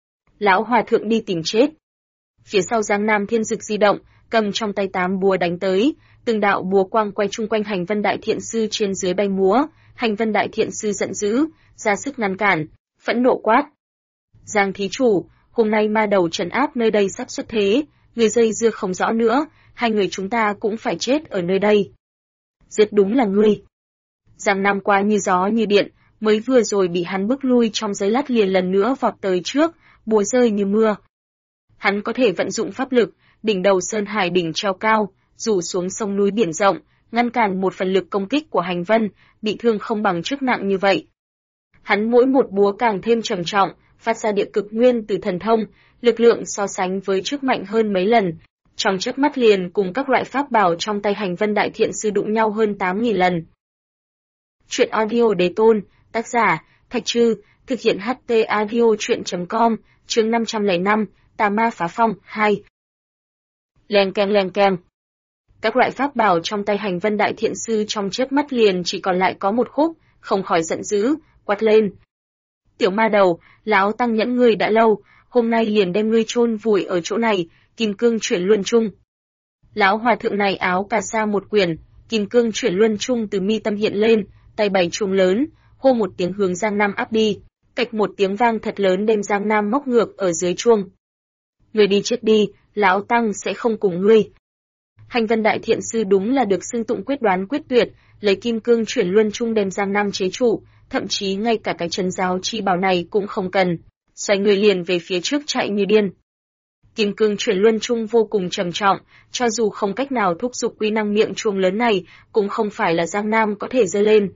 Lão Hòa Thượng đi tìm chết. Phía sau Giang Nam thiên dực di động, cầm trong tay 8 búa đánh tới, từng đạo búa quang quay chung quanh Hành Vân Đại Thiện Sư trên dưới bay múa, Hành Vân Đại Thiện Sư giận dữ, ra sức ngăn cản, phẫn nộ quát: "Giang thí chủ, hôm nay ma đầu trấn áp nơi đây sắp xuất thế, người dây dưa không rõ nữa, hai người chúng ta cũng phải chết ở nơi đây." "Giết đúng là ngươi." Giang Nam qua như gió như điện, mới vừa rồi bị hắn bức lui trong giây lát liền lần nữa vọt tới trước, búa rơi như mưa. Hắn có thể vận dụng pháp lực, đỉnh đầu sơn hải đỉnh treo cao, rủ xuống sông núi biển rộng, ngăn cản một phần lực công kích của Hành Vân, bị thương không bằng trước nặng như vậy. Hắn mỗi một búa càng thêm trầm trọng, phát ra địa cực nguyên từ thần thông, lực lượng so sánh với trước mạnh hơn mấy lần. Trong chớp mắt liền cùng các loại pháp bảo trong tay Hành Vân Đại Thiện Sư đụng nhau hơn 8.000 lần. Truyện audio Đế Tôn, tác giả Thạch Trư, thực hiện HT audio truyện.com, chương 505, Tà Ma Phá Phong 2. Leng keng. Các loại pháp bảo trong tay Hành Vân Đại Thiện Sư trong chớp mắt liền chỉ còn lại có một khúc, không khỏi giận dữ, quát lên: "Tiểu ma đầu, lão tăng nhẫn ngươi đã lâu, hôm nay liền đem ngươi chôn vùi ở chỗ này, kim cương chuyển luân chung." Lão hòa thượng này áo cà sa một quyển, kim cương chuyển luân chung từ mi tâm hiện lên, tay bày chuông lớn, hô một tiếng hướng Giang Nam áp đi, cạch một tiếng vang thật lớn đem Giang Nam móc ngược ở dưới chuông. "Ngươi đi chết đi, lão tăng sẽ không cùng ngươi." Hành Vân Đại Thiện Sư đúng là được xưng tụng quyết đoán quyết tuyệt, lấy kim cương chuyển luân chung đem Giang Nam chế trụ, thậm chí ngay cả cái trấn giáo chi bảo này cũng không cần, xoay người liền về phía trước chạy như điên. Kim cương chuyển luân chung vô cùng trầm trọng, cho dù không cách nào thúc giục quy năng miệng chuông lớn này, cũng không phải là Giang Nam có thể giơ lên.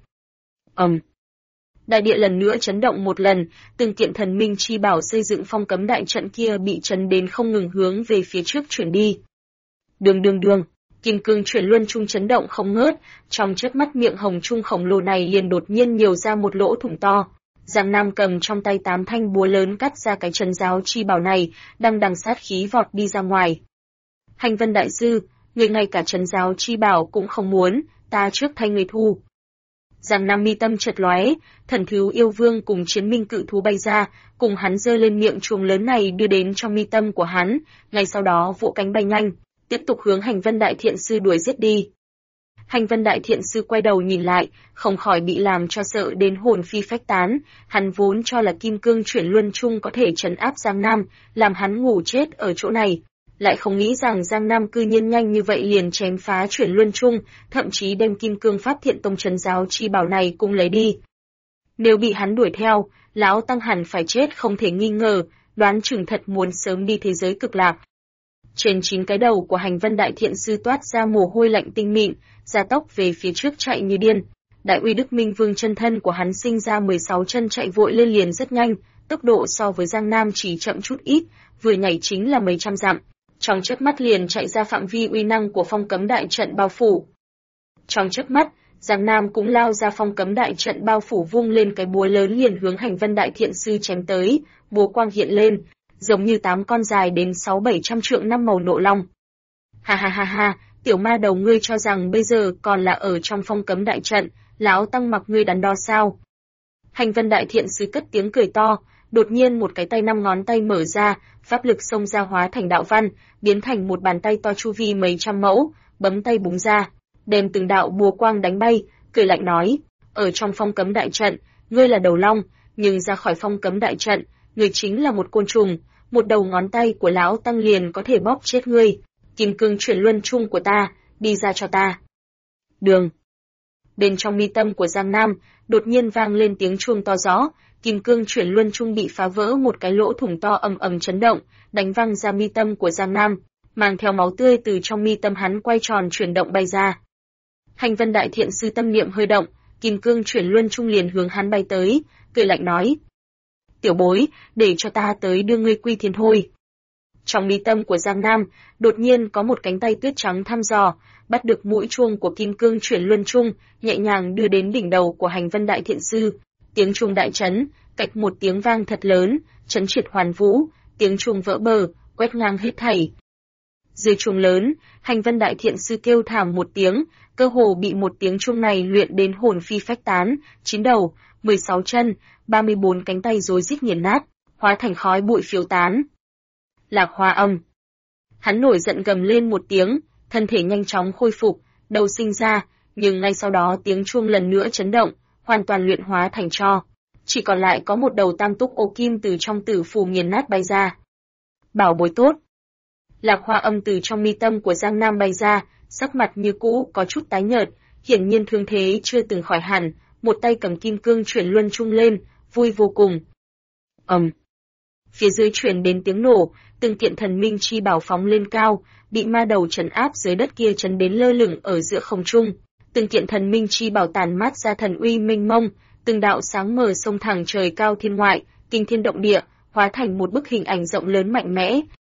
Đại địa lần nữa chấn động một lần, từng kiện thần minh chi bảo xây dựng phong cấm đại trận kia bị chấn đến không ngừng hướng về phía trước chuyển đi. Đường, kim cương chuyển luân chung chấn động không ngớt, trong chớp mắt miệng hồng chung khổng lồ này liền đột nhiên nhiều ra một lỗ thủng to. Giang Nam cầm trong tay 8 thanh búa lớn cắt ra cái trấn giáo chi bảo này, đang đằng sát khí vọt đi ra ngoài. Hành Vân Đại Sư, người ngay cả trấn giáo chi bảo cũng không muốn, ta trước thay người thu. Giang Nam mi tâm chợt lóe, thần thú yêu vương cùng chiến minh cự thú bay ra, cùng hắn giơ lên miệng chuông lớn này đưa đến trong mi tâm của hắn, ngay sau đó vỗ cánh bay nhanh, tiếp tục hướng Hành Vân Đại Thiện Sư đuổi giết đi. Hành Vân Đại Thiện Sư quay đầu nhìn lại, không khỏi bị làm cho sợ đến hồn phi phách tán, hắn vốn cho là kim cương chuyển luân chung có thể trấn áp Giang Nam, làm hắn ngủ chết ở chỗ này, lại không nghĩ rằng Giang Nam cư nhiên nhanh như vậy liền chém phá chuyển luân chung, thậm chí đem kim cương pháp thiện tông trấn giáo chi bảo này cũng lấy đi. Nếu bị hắn đuổi theo, lão tăng hẳn phải chết không thể nghi ngờ, đoán chừng thật muốn sớm đi thế giới cực lạc. Trên 9 cái đầu của Hành Vân Đại Thiện Sư toát ra mồ hôi lạnh tinh mịn, gia tốc về phía trước chạy như điên. Đại uy Đức Minh Vương chân thân của hắn sinh ra 16 chân chạy vội lên liền rất nhanh, tốc độ so với Giang Nam chỉ chậm chút ít, vừa nhảy chính là mấy trăm dặm. Trong chớp mắt liền chạy ra phạm vi uy năng của phong cấm đại trận bao phủ. Trong chớp mắt, Giang Nam cũng lao ra phong cấm đại trận bao phủ vung lên cái búa lớn liền hướng Hành Vân Đại Thiện Sư chém tới, búa quang hiện lên, giống như 8 con dài đến 6-700 trượng 5 màu nộ long. Ha, tiểu ma đầu ngươi cho rằng bây giờ còn là ở trong phong cấm đại trận, lão tăng mặc ngươi đắn đo sao? Hành Vân Đại Thiện Sư cất tiếng cười to, đột nhiên một cái tay 5 ngón tay mở ra, pháp lực xông ra hóa thành đạo văn, biến thành một bàn tay to chu vi mấy trăm mẫu, bấm tay búng ra, đem từng đạo bùa quang đánh bay, cười lạnh nói, ở trong phong cấm đại trận, ngươi là đầu long, nhưng ra khỏi phong cấm đại trận, ngươi chính là một côn trùng, một đầu ngón tay của lão tăng liền có thể bóp chết ngươi. Kim cương chuyển luân chung của ta, đi ra cho ta. Đường. Bên trong mi tâm của Giang Nam, đột nhiên vang lên tiếng chuông to rõ, kim cương chuyển luân chung bị phá vỡ một cái lỗ thủng to ầm ầm chấn động, đánh văng ra mi tâm của Giang Nam, mang theo máu tươi từ trong mi tâm hắn quay tròn chuyển động bay ra. Hành Vân Đại Thiện Sư tâm niệm hơi động, kim cương chuyển luân chung liền hướng hắn bay tới, cười lạnh nói: "Tiểu bối, để cho ta tới đưa ngươi quy thiên thôi." Trong mi tâm của Giang Nam, đột nhiên có một cánh tay tuyết trắng thăm dò, bắt được mũi chuông của kim cương chuyển luân chung, nhẹ nhàng đưa đến đỉnh đầu của Hành Vân Đại Thiện Sư. Tiếng chuông đại chấn, cạch một tiếng vang thật lớn, chấn triệt hoàn vũ, tiếng chuông vỡ bờ, quét ngang hết thảy. Dưới chuông lớn, Hành Vân Đại Thiện Sư kêu thảm một tiếng, cơ hồ bị một tiếng chuông này luyện đến hồn phi phách tán, 9 đầu, 16 chân, 34 cánh tay rối rít nghiền nát, hóa thành khói bụi phiêu tán. Lạc Hoa Âm. Hắn nổi giận gầm lên một tiếng, thân thể nhanh chóng khôi phục, đầu sinh ra, nhưng ngay sau đó tiếng chuông lần nữa chấn động, hoàn toàn luyện hóa thành tro. Chỉ còn lại có một đầu tam túc ô kim từ trong tử phù nghiền nát bay ra. Bảo bối tốt. Lạc Hoa Âm từ trong mi tâm của Giang Nam bay ra, sắc mặt như cũ có chút tái nhợt, hiển nhiên thương thế chưa từng khỏi hẳn, một tay cầm kim cương chuyển luân chung lên, vui vô cùng. Phía dưới truyền đến tiếng nổ, từng kiện thần minh chi bảo phóng lên cao, bị ma đầu trấn áp dưới đất kia chấn đến lơ lửng ở giữa không trung. Từng kiện thần minh chi bảo tàn mát ra thần uy mênh mông, từng đạo sáng mờ sông thẳng trời cao thiên ngoại, kinh thiên động địa, hóa thành một bức hình ảnh rộng lớn mạnh mẽ.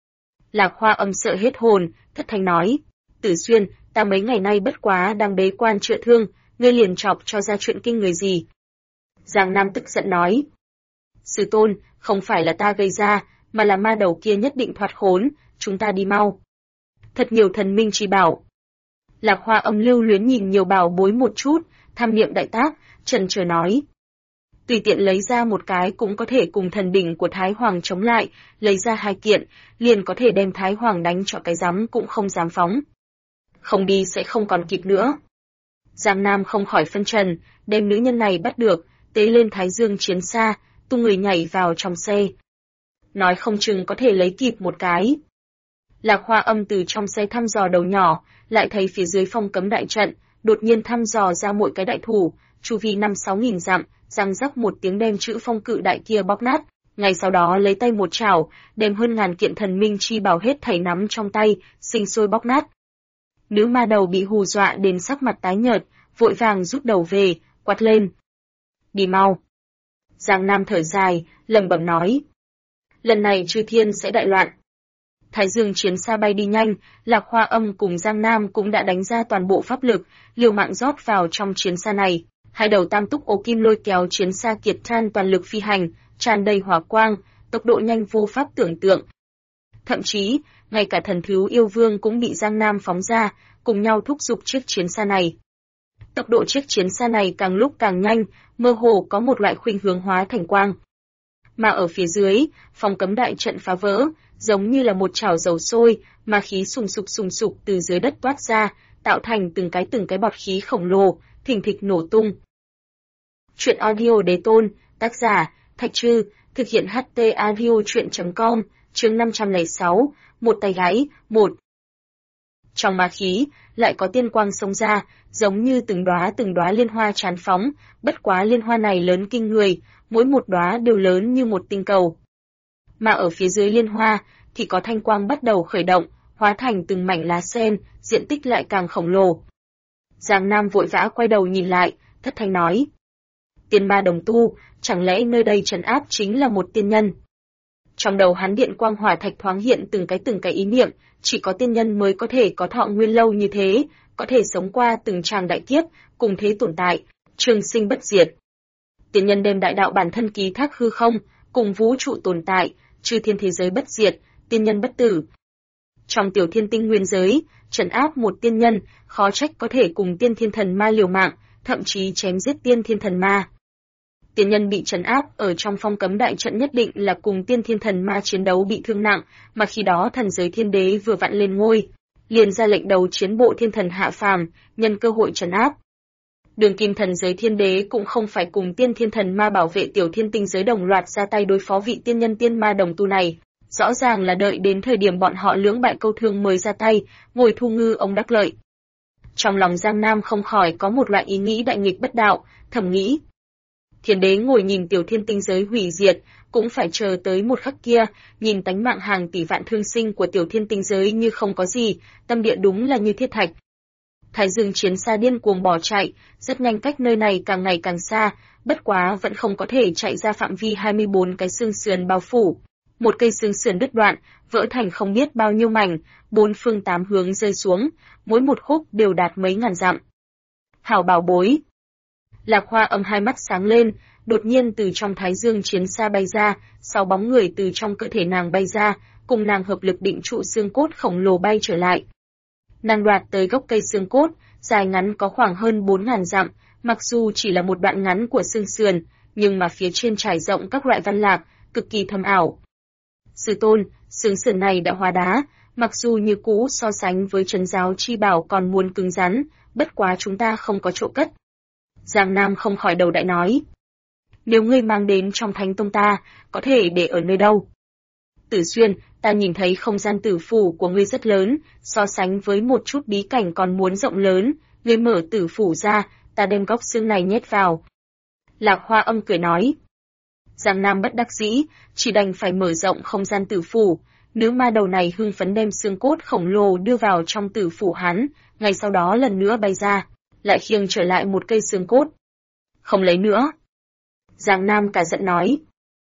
Lạc Hoa Âm sợ hết hồn, thất thanh nói: "Tử Xuyên, ta mấy ngày nay bất quá đang bế quan chữa thương, ngươi liền chọc cho ra chuyện kinh người gì?" Giang Nam tức giận nói: "Sư tôn, không phải là ta gây ra, mà là ma đầu kia nhất định thoát khốn, chúng ta đi mau." Thật nhiều thần minh chỉ bảo. Lạc Hoa Âm lưu luyến nhìn nhiều bảo bối một chút, tham niệm đại tác, chần chờ nói: "Tùy tiện lấy ra một cái cũng có thể cùng thần đỉnh của Thái Hoàng chống lại, lấy ra 2 kiện, liền có thể đem Thái Hoàng đánh cho cái rắm cũng không dám phóng. Không đi sẽ không còn kịp nữa." Giang Nam không khỏi phân trần, đem nữ nhân này bắt được, tế lên Thái Dương chiến xa, tung người nhảy vào trong xe. Nói không chừng có thể lấy kịp một cái. Lạc Hoa Âm từ trong xe thăm dò đầu nhỏ, lại thấy phía dưới phong cấm đại trận, đột nhiên thăm dò ra mỗi cái đại thủ, chu vi 5-6 nghìn dặm, răng rắc một tiếng đem chữ phong cự đại kia bóp nát, ngay sau đó lấy tay một chảo, đem hơn ngàn kiện thần minh chi bảo hết thảy nắm trong tay, sinh sôi bóp nát. Nữ ma đầu bị hù dọa đến sắc mặt tái nhợt, vội vàng rút đầu về, quát lên: "Đi mau!" Giang Nam thở dài, lẩm bẩm nói: "Lần này chư thiên sẽ đại loạn." Thái Dương chiến xa bay đi nhanh, Lạc Hoa Âm cùng Giang Nam cũng đã đánh ra toàn bộ pháp lực, liều mạng rót vào trong chiến xa này. 2 đầu tam túc ô kim lôi kéo chiến xa kiệt than toàn lực phi hành, tràn đầy hỏa quang, tốc độ nhanh vô pháp tưởng tượng. Thậm chí, ngay cả thần thú yêu vương cũng bị Giang Nam phóng ra, cùng nhau thúc giục chiếc chiến xa này. Tốc độ chiếc chiến xa này càng lúc càng nhanh, mơ hồ có một loại khuynh hướng hóa thành quang. Mà ở phía dưới, phong cấm đại trận phá vỡ, giống như là một chảo dầu sôi, mà khí sùng sục từ dưới đất toát ra, tạo thành từng cái bọt khí khổng lồ, thình thịch nổ tung. Truyện audio đế tôn, tác giả, Thạch Trư, thực hiện HT audio truyện.com, chương 506, một tay gãy, 1. Trong ma khí, lại có tiên quang xông ra, giống như từng đóa liên hoa tràn phóng, bất quá liên hoa này lớn kinh người, mỗi một đóa đều lớn như một tinh cầu. Mà ở phía dưới liên hoa, thì có thanh quang bắt đầu khởi động, hóa thành từng mảnh lá sen, diện tích lại càng khổng lồ. Giang Nam vội vã quay đầu nhìn lại, thất thanh nói: "Tiên ma đồng tu, chẳng lẽ nơi đây trấn áp chính là một tiên nhân?" Trong đầu hắn điện quang hỏa thạch thoáng hiện từng cái ý niệm, chỉ có tiên nhân mới có thể có thọ nguyên lâu như thế, có thể sống qua từng tràng đại kiếp, cùng thế tồn tại, trường sinh bất diệt. Tiên nhân đem đại đạo bản thân ký thác hư không, cùng vũ trụ tồn tại, chư thiên thế giới bất diệt, tiên nhân bất tử. Trong tiểu thiên tinh nguyên giới, trấn áp một tiên nhân, khó trách có thể cùng tiên thiên thần ma liều mạng, thậm chí chém giết tiên thiên thần ma. Tiên nhân bị trấn áp ở trong phong cấm đại trận nhất định là cùng tiên thiên thần ma chiến đấu bị thương nặng, mà khi đó thần giới thiên đế vừa vặn lên ngôi, liền ra lệnh đầu chiến bộ thiên thần hạ phàm, nhân cơ hội trấn áp. Đường kim thần giới thiên đế cũng không phải cùng tiên thiên thần ma bảo vệ tiểu thiên tinh giới đồng loạt ra tay đối phó vị tiên nhân tiên ma đồng tu này. Rõ ràng là đợi đến thời điểm bọn họ lưỡng bại câu thương mới ra tay, ngồi thu ngư ông đắc lợi. Trong lòng Giang Nam không khỏi có một loại ý nghĩ đại nghịch bất đạo, thầm nghĩ. Thiên đế ngồi nhìn tiểu thiên tinh giới hủy diệt, cũng phải chờ tới một khắc kia, nhìn tánh mạng hàng tỷ vạn thương sinh của tiểu thiên tinh giới như không có gì, tâm địa đúng là như thiết thạch. Thái Dương chiến xa điên cuồng bỏ chạy, rất nhanh cách nơi này càng ngày càng xa, bất quá vẫn không có thể chạy ra phạm vi 24 cái xương sườn bao phủ. Một cây xương sườn đứt đoạn, vỡ thành không biết bao nhiêu mảnh, bốn phương tám hướng rơi xuống, mỗi một khúc đều đạt mấy ngàn dặm. Hảo bảo bối. Lạc Hoa Âm hai mắt sáng lên, đột nhiên từ trong Thái Dương chiến xa bay ra, 6 bóng người từ trong cơ thể nàng bay ra, cùng nàng hợp lực định trụ xương cốt khổng lồ bay trở lại. Nàng đoạt tới gốc cây xương cốt, dài ngắn có khoảng hơn 4.000 dặm, mặc dù chỉ là một đoạn ngắn của xương sườn, nhưng mà phía trên trải rộng các loại văn lạc, cực kỳ thâm ảo. Sư tôn, xương sườn này đã hóa đá, mặc dù như cũ so sánh với trấn giáo chi bảo còn muốn cứng rắn, bất quá chúng ta không có chỗ cất. Giang Nam không khỏi đầu đại nói. Nếu ngươi mang đến trong thánh tông ta, có thể để ở nơi đâu? Tử Xuyên, ta nhìn thấy không gian tử phủ của ngươi rất lớn, so sánh với một chút bí cảnh còn muốn rộng lớn, ngươi mở tử phủ ra, ta đem góc xương này nhét vào. Lạc Hoa Âm cười nói. Giang Nam bất đắc dĩ, chỉ đành phải mở rộng không gian tử phủ. Nữ ma đầu này hưng phấn đem xương cốt khổng lồ đưa vào trong tử phủ hắn, ngay sau đó lần nữa bay ra, lại khiêng trở lại một cây xương cốt. Không lấy nữa. Giang Nam cả giận nói.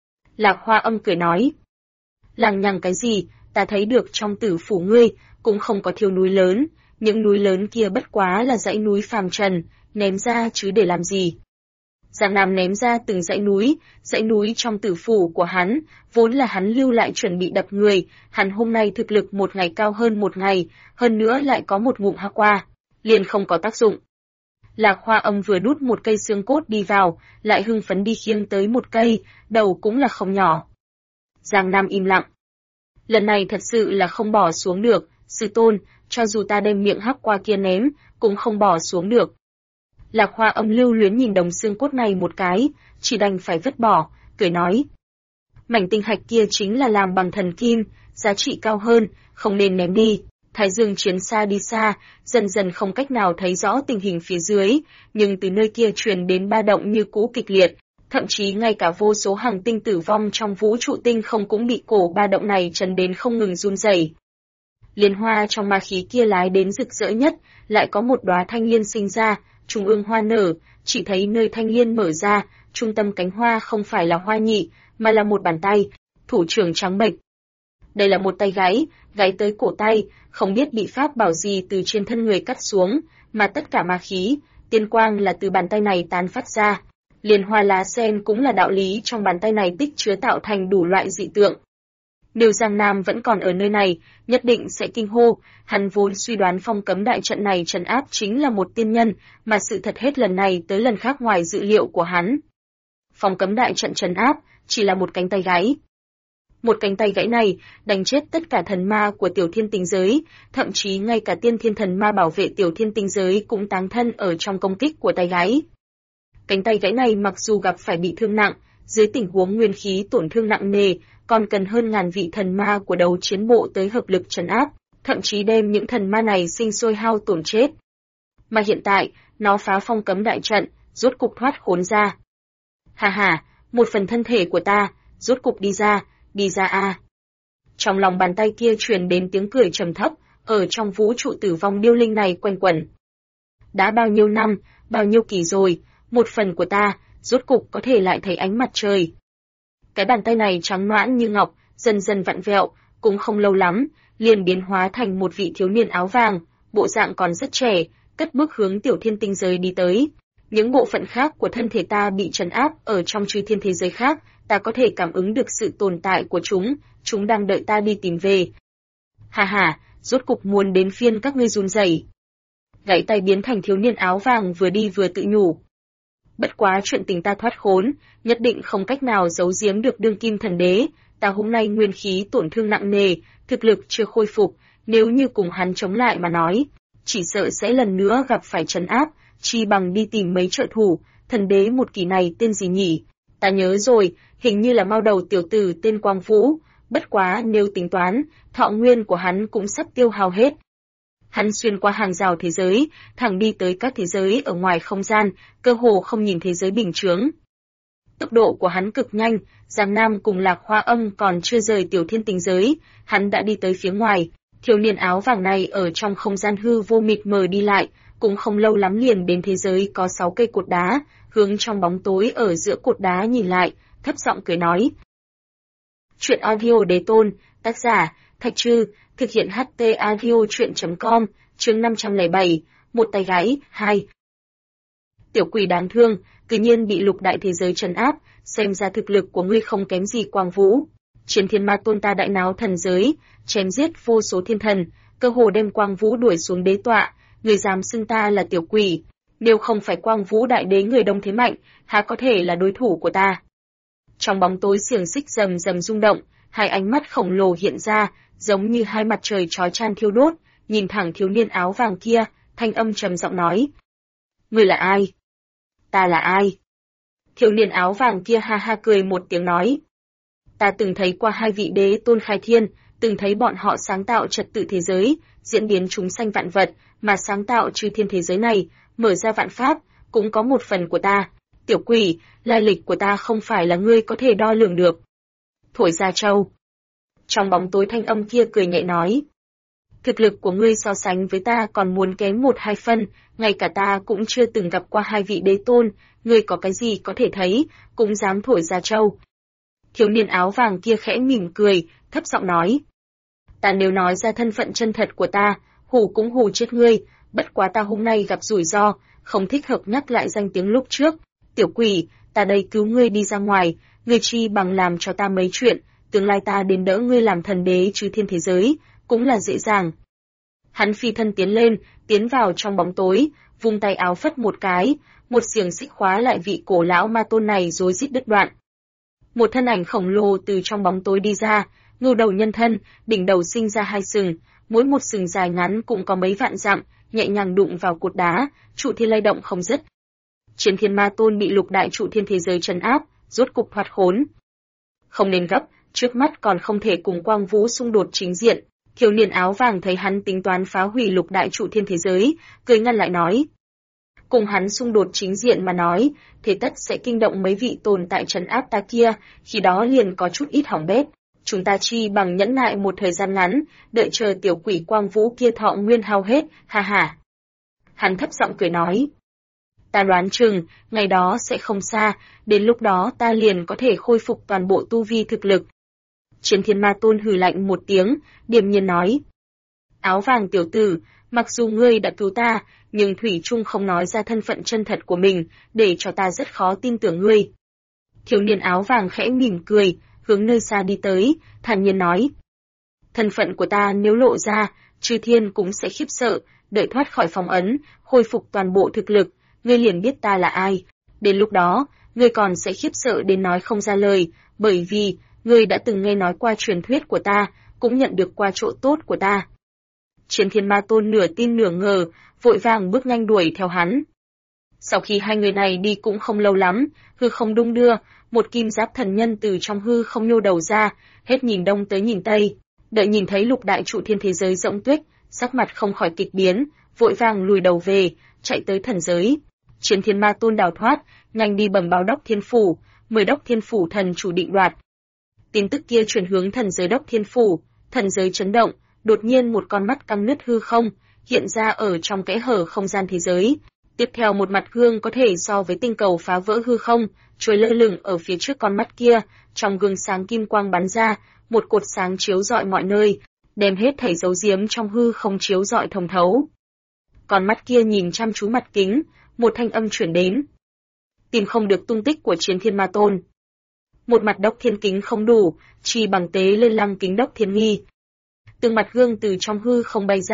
Lạc Hoa Âm cười nói. Lằng nhằng cái gì, ta thấy được trong tử phủ ngươi, cũng không có thiếu núi lớn, những núi lớn kia bất quá là dãy núi phàm trần, ném ra chứ để làm gì. Giang Nam ném ra từng dãy núi trong tử phủ của hắn, vốn là hắn lưu lại chuẩn bị đập người, hắn hôm nay thực lực một ngày cao hơn một ngày, hơn nữa lại có một ngụm hắc qua, liền không có tác dụng. Lạc Hoa Âm vừa đút một cây xương cốt đi vào, lại hưng phấn đi khiêng tới một cây, đầu cũng là không nhỏ. Giang Nam im lặng. Lần này thật sự là không bỏ xuống được, sư tôn, cho dù ta đem miệng hắc qua kia ném, cũng không bỏ xuống được. Lạc Hoa Âm lưu luyến nhìn đồng xương cốt này một cái, chỉ đành phải vứt bỏ, cười nói. Mảnh tinh hạch kia chính là làm bằng thần kim, giá trị cao hơn, không nên ném đi. Thái Dương chiến xa đi xa, dần dần không cách nào thấy rõ tình hình phía dưới, nhưng từ nơi kia truyền đến ba động như cũ kịch liệt, thậm chí ngay cả vô số hàng tinh tử vong trong vũ trụ tinh không cũng bị cổ ba động này chấn đến không ngừng run rẩy. Liên hoa trong ma khí kia lái đến rực rỡ nhất, lại có một đóa thanh liên sinh ra, trung ương hoa nở, chỉ thấy nơi thanh liên mở ra, trung tâm cánh hoa không phải là hoa nhị, mà là một bàn tay, thủ trưởng trắng bệch. Đây là một tay gáy tới cổ tay, không biết bị pháp bảo gì từ trên thân người cắt xuống, mà tất cả ma khí, tiên quang là từ bàn tay này tán phát ra. Liên hoa lá sen cũng là đạo lý trong bàn tay này tích chứa tạo thành đủ loại dị tượng. Nếu Giang Nam vẫn còn ở nơi này, nhất định sẽ kinh hô, hắn vốn suy đoán phong cấm đại trận này trấn áp chính là một tiên nhân, mà sự thật hết lần này tới lần khác ngoài dự liệu của hắn. Phong cấm đại trận trấn áp, chỉ là một cánh tay gãy. Một cánh tay gãy này, đánh chết tất cả thần ma của tiểu thiên tinh giới, thậm chí ngay cả tiên thiên thần ma bảo vệ tiểu thiên tinh giới cũng táng thân ở trong công kích của tay gãy. Cánh tay gãy này mặc dù gặp phải bị thương nặng, dưới tình huống nguyên khí tổn thương nặng nề, còn cần hơn ngàn vị thần ma của đấu chiến bộ tới hợp lực trấn áp, thậm chí đem những thần ma này sinh sôi hao tổn chết. Mà hiện tại, nó phá phong cấm đại trận, rốt cục thoát khốn ra. Hà hà, một phần thân thể của ta, rốt cục đi ra a. Trong lòng bàn tay kia truyền đến tiếng cười trầm thấp, ở trong vũ trụ tử vong điêu linh này quanh quẩn. Đã bao nhiêu năm, bao nhiêu kỳ rồi, một phần của ta, rốt cục có thể lại thấy ánh mặt trời. Cái bàn tay này trắng nõn như ngọc, dần dần vặn vẹo, cũng không lâu lắm, liền biến hóa thành một vị thiếu niên áo vàng, bộ dạng còn rất trẻ, cất bước hướng tiểu thiên tinh giới đi tới. Những bộ phận khác của thân thể ta bị trấn áp ở trong chư thiên thế giới khác, ta có thể cảm ứng được sự tồn tại của chúng đang đợi ta đi tìm về. Hà hà, rốt cục muốn đến phiên các ngươi run rẩy. gãy tay biến thành thiếu niên áo vàng vừa đi vừa tự nhủ. Bất quá chuyện tình ta thoát khốn, nhất định không cách nào giấu giếm được đương kim thần đế, ta hôm nay nguyên khí tổn thương nặng nề, thực lực chưa khôi phục, nếu như cùng hắn chống lại mà nói, chỉ sợ sẽ lần nữa gặp phải trấn áp, chi bằng đi tìm mấy trợ thủ, thần đế một kỳ này tên gì nhỉ? Ta nhớ rồi, hình như là mao đầu tiểu tử tên Quang Vũ, bất quá nếu tính toán, thọ nguyên của hắn cũng sắp tiêu hao hết. Hắn xuyên qua hàng rào thế giới, thẳng đi tới các thế giới ở ngoài không gian, cơ hồ không nhìn thế giới bình chướng. Tốc độ của hắn cực nhanh, Giang Nam cùng Lạc Hoa Âm còn chưa rời tiểu thiên tình giới, hắn đã đi tới phía ngoài. Thiếu niên áo vàng này ở trong không gian hư vô mịt mờ đi lại, cũng không lâu lắm liền đến thế giới có 6 cây cột đá, hướng trong bóng tối ở giữa cột đá nhìn lại, thấp giọng cười nói. Chuyện audio đế tôn, tác giả, Thạch Trư, thực hiện HT audio chuyện.com, chương 507, một tay gãy, 2. Tiểu quỷ đáng thương, tự nhiên bị lục đại thế giới trấn áp, xem ra thực lực của ngươi không kém gì Quang Vũ. Chiến thiên ma tôn ta đại náo thần giới, chém giết vô số thiên thần, cơ hồ đem Quang Vũ đuổi xuống đế tọa, người dám xưng ta là tiểu quỷ. Nếu không phải Quang Vũ đại đế người đông thế mạnh, há có thể là đối thủ của ta. Trong bóng tối xiềng xích rầm rầm rung động, hai ánh mắt khổng lồ hiện ra, giống như hai mặt trời chói chan thiêu đốt, nhìn thẳng thiếu niên áo vàng kia, thanh âm trầm giọng nói. Ngươi là ai? Ta là ai? Thiếu niên áo vàng kia ha ha cười một tiếng nói. Ta từng thấy qua hai vị đế tôn khai thiên, từng thấy bọn họ sáng tạo trật tự thế giới, diễn biến chúng sanh vạn vật, mà sáng tạo chư thiên thế giới này, mở ra vạn pháp, cũng có một phần của ta. Tiểu quỷ, lai lịch của ta không phải là ngươi có thể đo lường được. Thổi ra châu. Trong bóng tối thanh âm kia cười nhẹ nói. Thực lực của ngươi so sánh với ta còn muốn kém 1-2 phân, ngay cả ta cũng chưa từng gặp qua hai vị đế tôn, ngươi có cái gì có thể thấy, cũng dám thổi ra châu. Thiếu niên áo vàng kia khẽ mỉm cười, thấp giọng nói. Ta nếu nói ra thân phận chân thật của ta, hù cũng hù chết ngươi, bất quá ta hôm nay gặp rủi ro, không thích hợp nhắc lại danh tiếng lúc trước. Tiểu quỷ, ta đây cứu ngươi đi ra ngoài, ngươi chi bằng làm cho ta mấy chuyện, tương lai ta đến đỡ ngươi làm thần đế chư thiên thế giới, cũng là dễ dàng. Hắn phi thân tiến lên, tiến vào trong bóng tối, vung tay áo phất một cái, một xiềng xích khóa lại vị cổ lão ma tôn này rối rít đứt đoạn. Một thân ảnh khổng lồ từ trong bóng tối đi ra, ngưu đầu nhân thân, đỉnh đầu sinh ra 2 sừng, mỗi một sừng dài ngắn cũng có mấy vạn dặm, nhẹ nhàng đụng vào cột đá, trụ thiên lay động không dứt. Chiến thiên ma tôn bị lục đại trụ thiên thế giới trấn áp, rốt cục thoát khốn. Không nên gấp, trước mắt còn không thể cùng Quang Vũ xung đột chính diện. Thiếu niên áo vàng thấy hắn tính toán phá hủy lục đại trụ thiên thế giới, cười ngăn lại nói. Cùng hắn xung đột chính diện mà nói, thế tất sẽ kinh động mấy vị tồn tại trấn áp ta kia, khi đó liền có chút ít hỏng bét. Chúng ta chi bằng nhẫn nại một thời gian ngắn, đợi chờ tiểu quỷ Quang Vũ kia thọ nguyên hao hết, ha ha. Hắn thấp giọng cười nói. Ta đoán chừng, ngày đó sẽ không xa, đến lúc đó ta liền có thể khôi phục toàn bộ tu vi thực lực. Chiến thiên ma tôn hừ lạnh một tiếng, điềm nhiên nói. Áo vàng tiểu tử, mặc dù ngươi đã cứu ta, nhưng thủy chung không nói ra thân phận chân thật của mình, để cho ta rất khó tin tưởng ngươi. Thiếu niên áo vàng khẽ mỉm cười, hướng nơi xa đi tới, thản nhiên nói. Thân phận của ta nếu lộ ra, chư thiên cũng sẽ khiếp sợ, đợi thoát khỏi phong ấn, khôi phục toàn bộ thực lực, ngươi liền biết ta là ai. Đến lúc đó, ngươi còn sẽ khiếp sợ đến nói không ra lời, bởi vì ngươi đã từng nghe nói qua truyền thuyết của ta, cũng nhận được qua chỗ tốt của ta. Chiến thiên ma tôn nửa tin nửa ngờ, vội vàng bước nhanh đuổi theo hắn. Sau khi hai người này đi cũng không lâu lắm, hư không đung đưa, một kim giáp thần nhân từ trong hư không nhô đầu ra, hết nhìn đông tới nhìn tây, đợi nhìn thấy lục đại trụ thiên thế giới rộng tuyết, sắc mặt không khỏi kịch biến, vội vàng lùi đầu về, chạy tới thần giới. Chiến thiên ma tôn đào thoát, nhanh đi bẩm báo đốc thiên phủ, mời đốc thiên phủ thần chủ định đoạt. Tin tức kia truyền hướng thần giới đốc thiên phủ, thần giới chấn động, đột nhiên một con mắt căng nứt hư không, hiện ra ở trong kẽ hở không gian thế giới. Tiếp theo một mặt gương có thể so với tinh cầu phá vỡ hư không, trôi lơ lửng ở phía trước con mắt kia, trong gương sáng kim quang bắn ra, một cột sáng chiếu rọi mọi nơi, đem hết thảy dấu diếm trong hư không chiếu rọi thông thấu. Con mắt kia nhìn chăm chú mặt kính, một thanh âm chuyển đến. Tìm không được tung tích của chiến thiên ma tôn. Một mặt đốc thiên kính không đủ, chỉ bằng tế lên lăng kính đốc thiên nghi. Từng mặt gương từ trong hư không bay ra,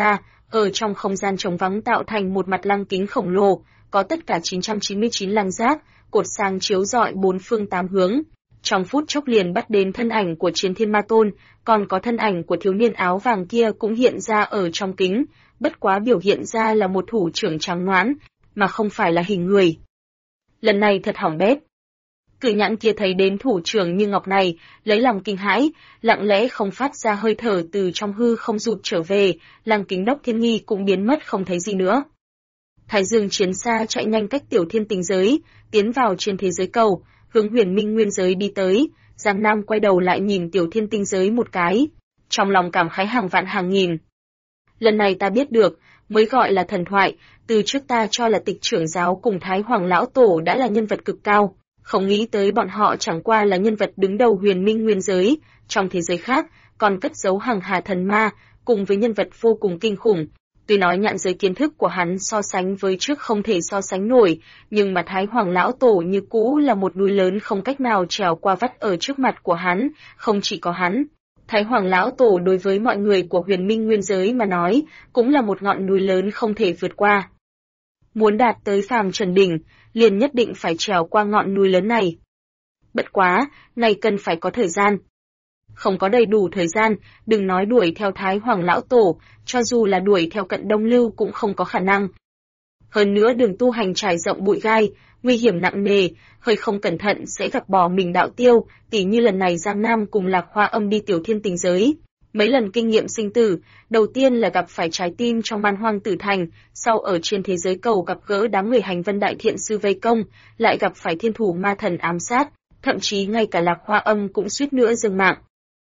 ở trong không gian trống vắng tạo thành một mặt lăng kính khổng lồ, có tất cả 999 lăng giác, cột sáng chiếu rọi bốn phương tám hướng. Trong phút chốc liền bắt đến thân ảnh của Chiến Thiên Ma Tôn, còn có thân ảnh của thiếu niên áo vàng kia cũng hiện ra ở trong kính, bất quá biểu hiện ra là một thủ trưởng trắng nõn, mà không phải là hình người. Lần này thật hỏng bét. Cự nhãn kia thấy đến thủ trưởng như ngọc này, lấy lòng kinh hãi, lặng lẽ không phát ra hơi thở từ trong hư không rụt trở về, lăng kính đốc thiên nghi cũng biến mất không thấy gì nữa. Thái Dương chiến xa chạy nhanh cách tiểu thiên tình giới, tiến vào trên thế giới cầu, hướng huyền minh nguyên giới đi tới. Giang Nam quay đầu lại nhìn tiểu thiên tinh giới một cái, trong lòng cảm khái hàng vạn hàng nghìn. Lần này ta biết được, mới gọi là thần thoại, từ trước ta cho là Tịch trưởng giáo cùng Thái Hoàng lão tổ đã là nhân vật cực cao, không nghĩ tới bọn họ chẳng qua là nhân vật đứng đầu huyền minh nguyên giới, trong thế giới khác còn cất giấu hàng hà thần ma, cùng với nhân vật vô cùng kinh khủng. Tuy nói nhạn giới kiến thức của hắn so sánh với trước không thể so sánh nổi, nhưng mà Thái Hoàng lão tổ như cũ là một núi lớn không cách nào trèo qua vắt ở trước mặt của hắn, không chỉ có hắn. Thái Hoàng lão tổ đối với mọi người của huyền minh nguyên giới mà nói, cũng là một ngọn núi lớn không thể vượt qua. Muốn đạt tới phàm trần đỉnh, liền nhất định phải trèo qua ngọn núi lớn này. Bất quá, này cần phải có thời gian. Không có đầy đủ thời gian, đừng nói đuổi theo Thái Hoàng lão tổ, cho dù là đuổi theo Cận Đông Lưu cũng không có khả năng. Hơn nữa đường tu hành trải rộng bụi gai, nguy hiểm nặng nề, hơi không cẩn thận sẽ gặp bỏ mình đạo tiêu, tỉ như lần này Giang Nam cùng Lạc Hoa Âm đi tiểu thiên tình giới. Mấy lần kinh nghiệm sinh tử, đầu tiên là gặp phải trái tim trong Man Hoang Tử Thành, sau ở trên thế giới cầu gặp gỡ đám người hành vân đại thiện sư vây công, lại gặp phải thiên thủ ma thần ám sát, thậm chí ngay cả Lạc Hoa Âm cũng suýt nữa dâng mạng.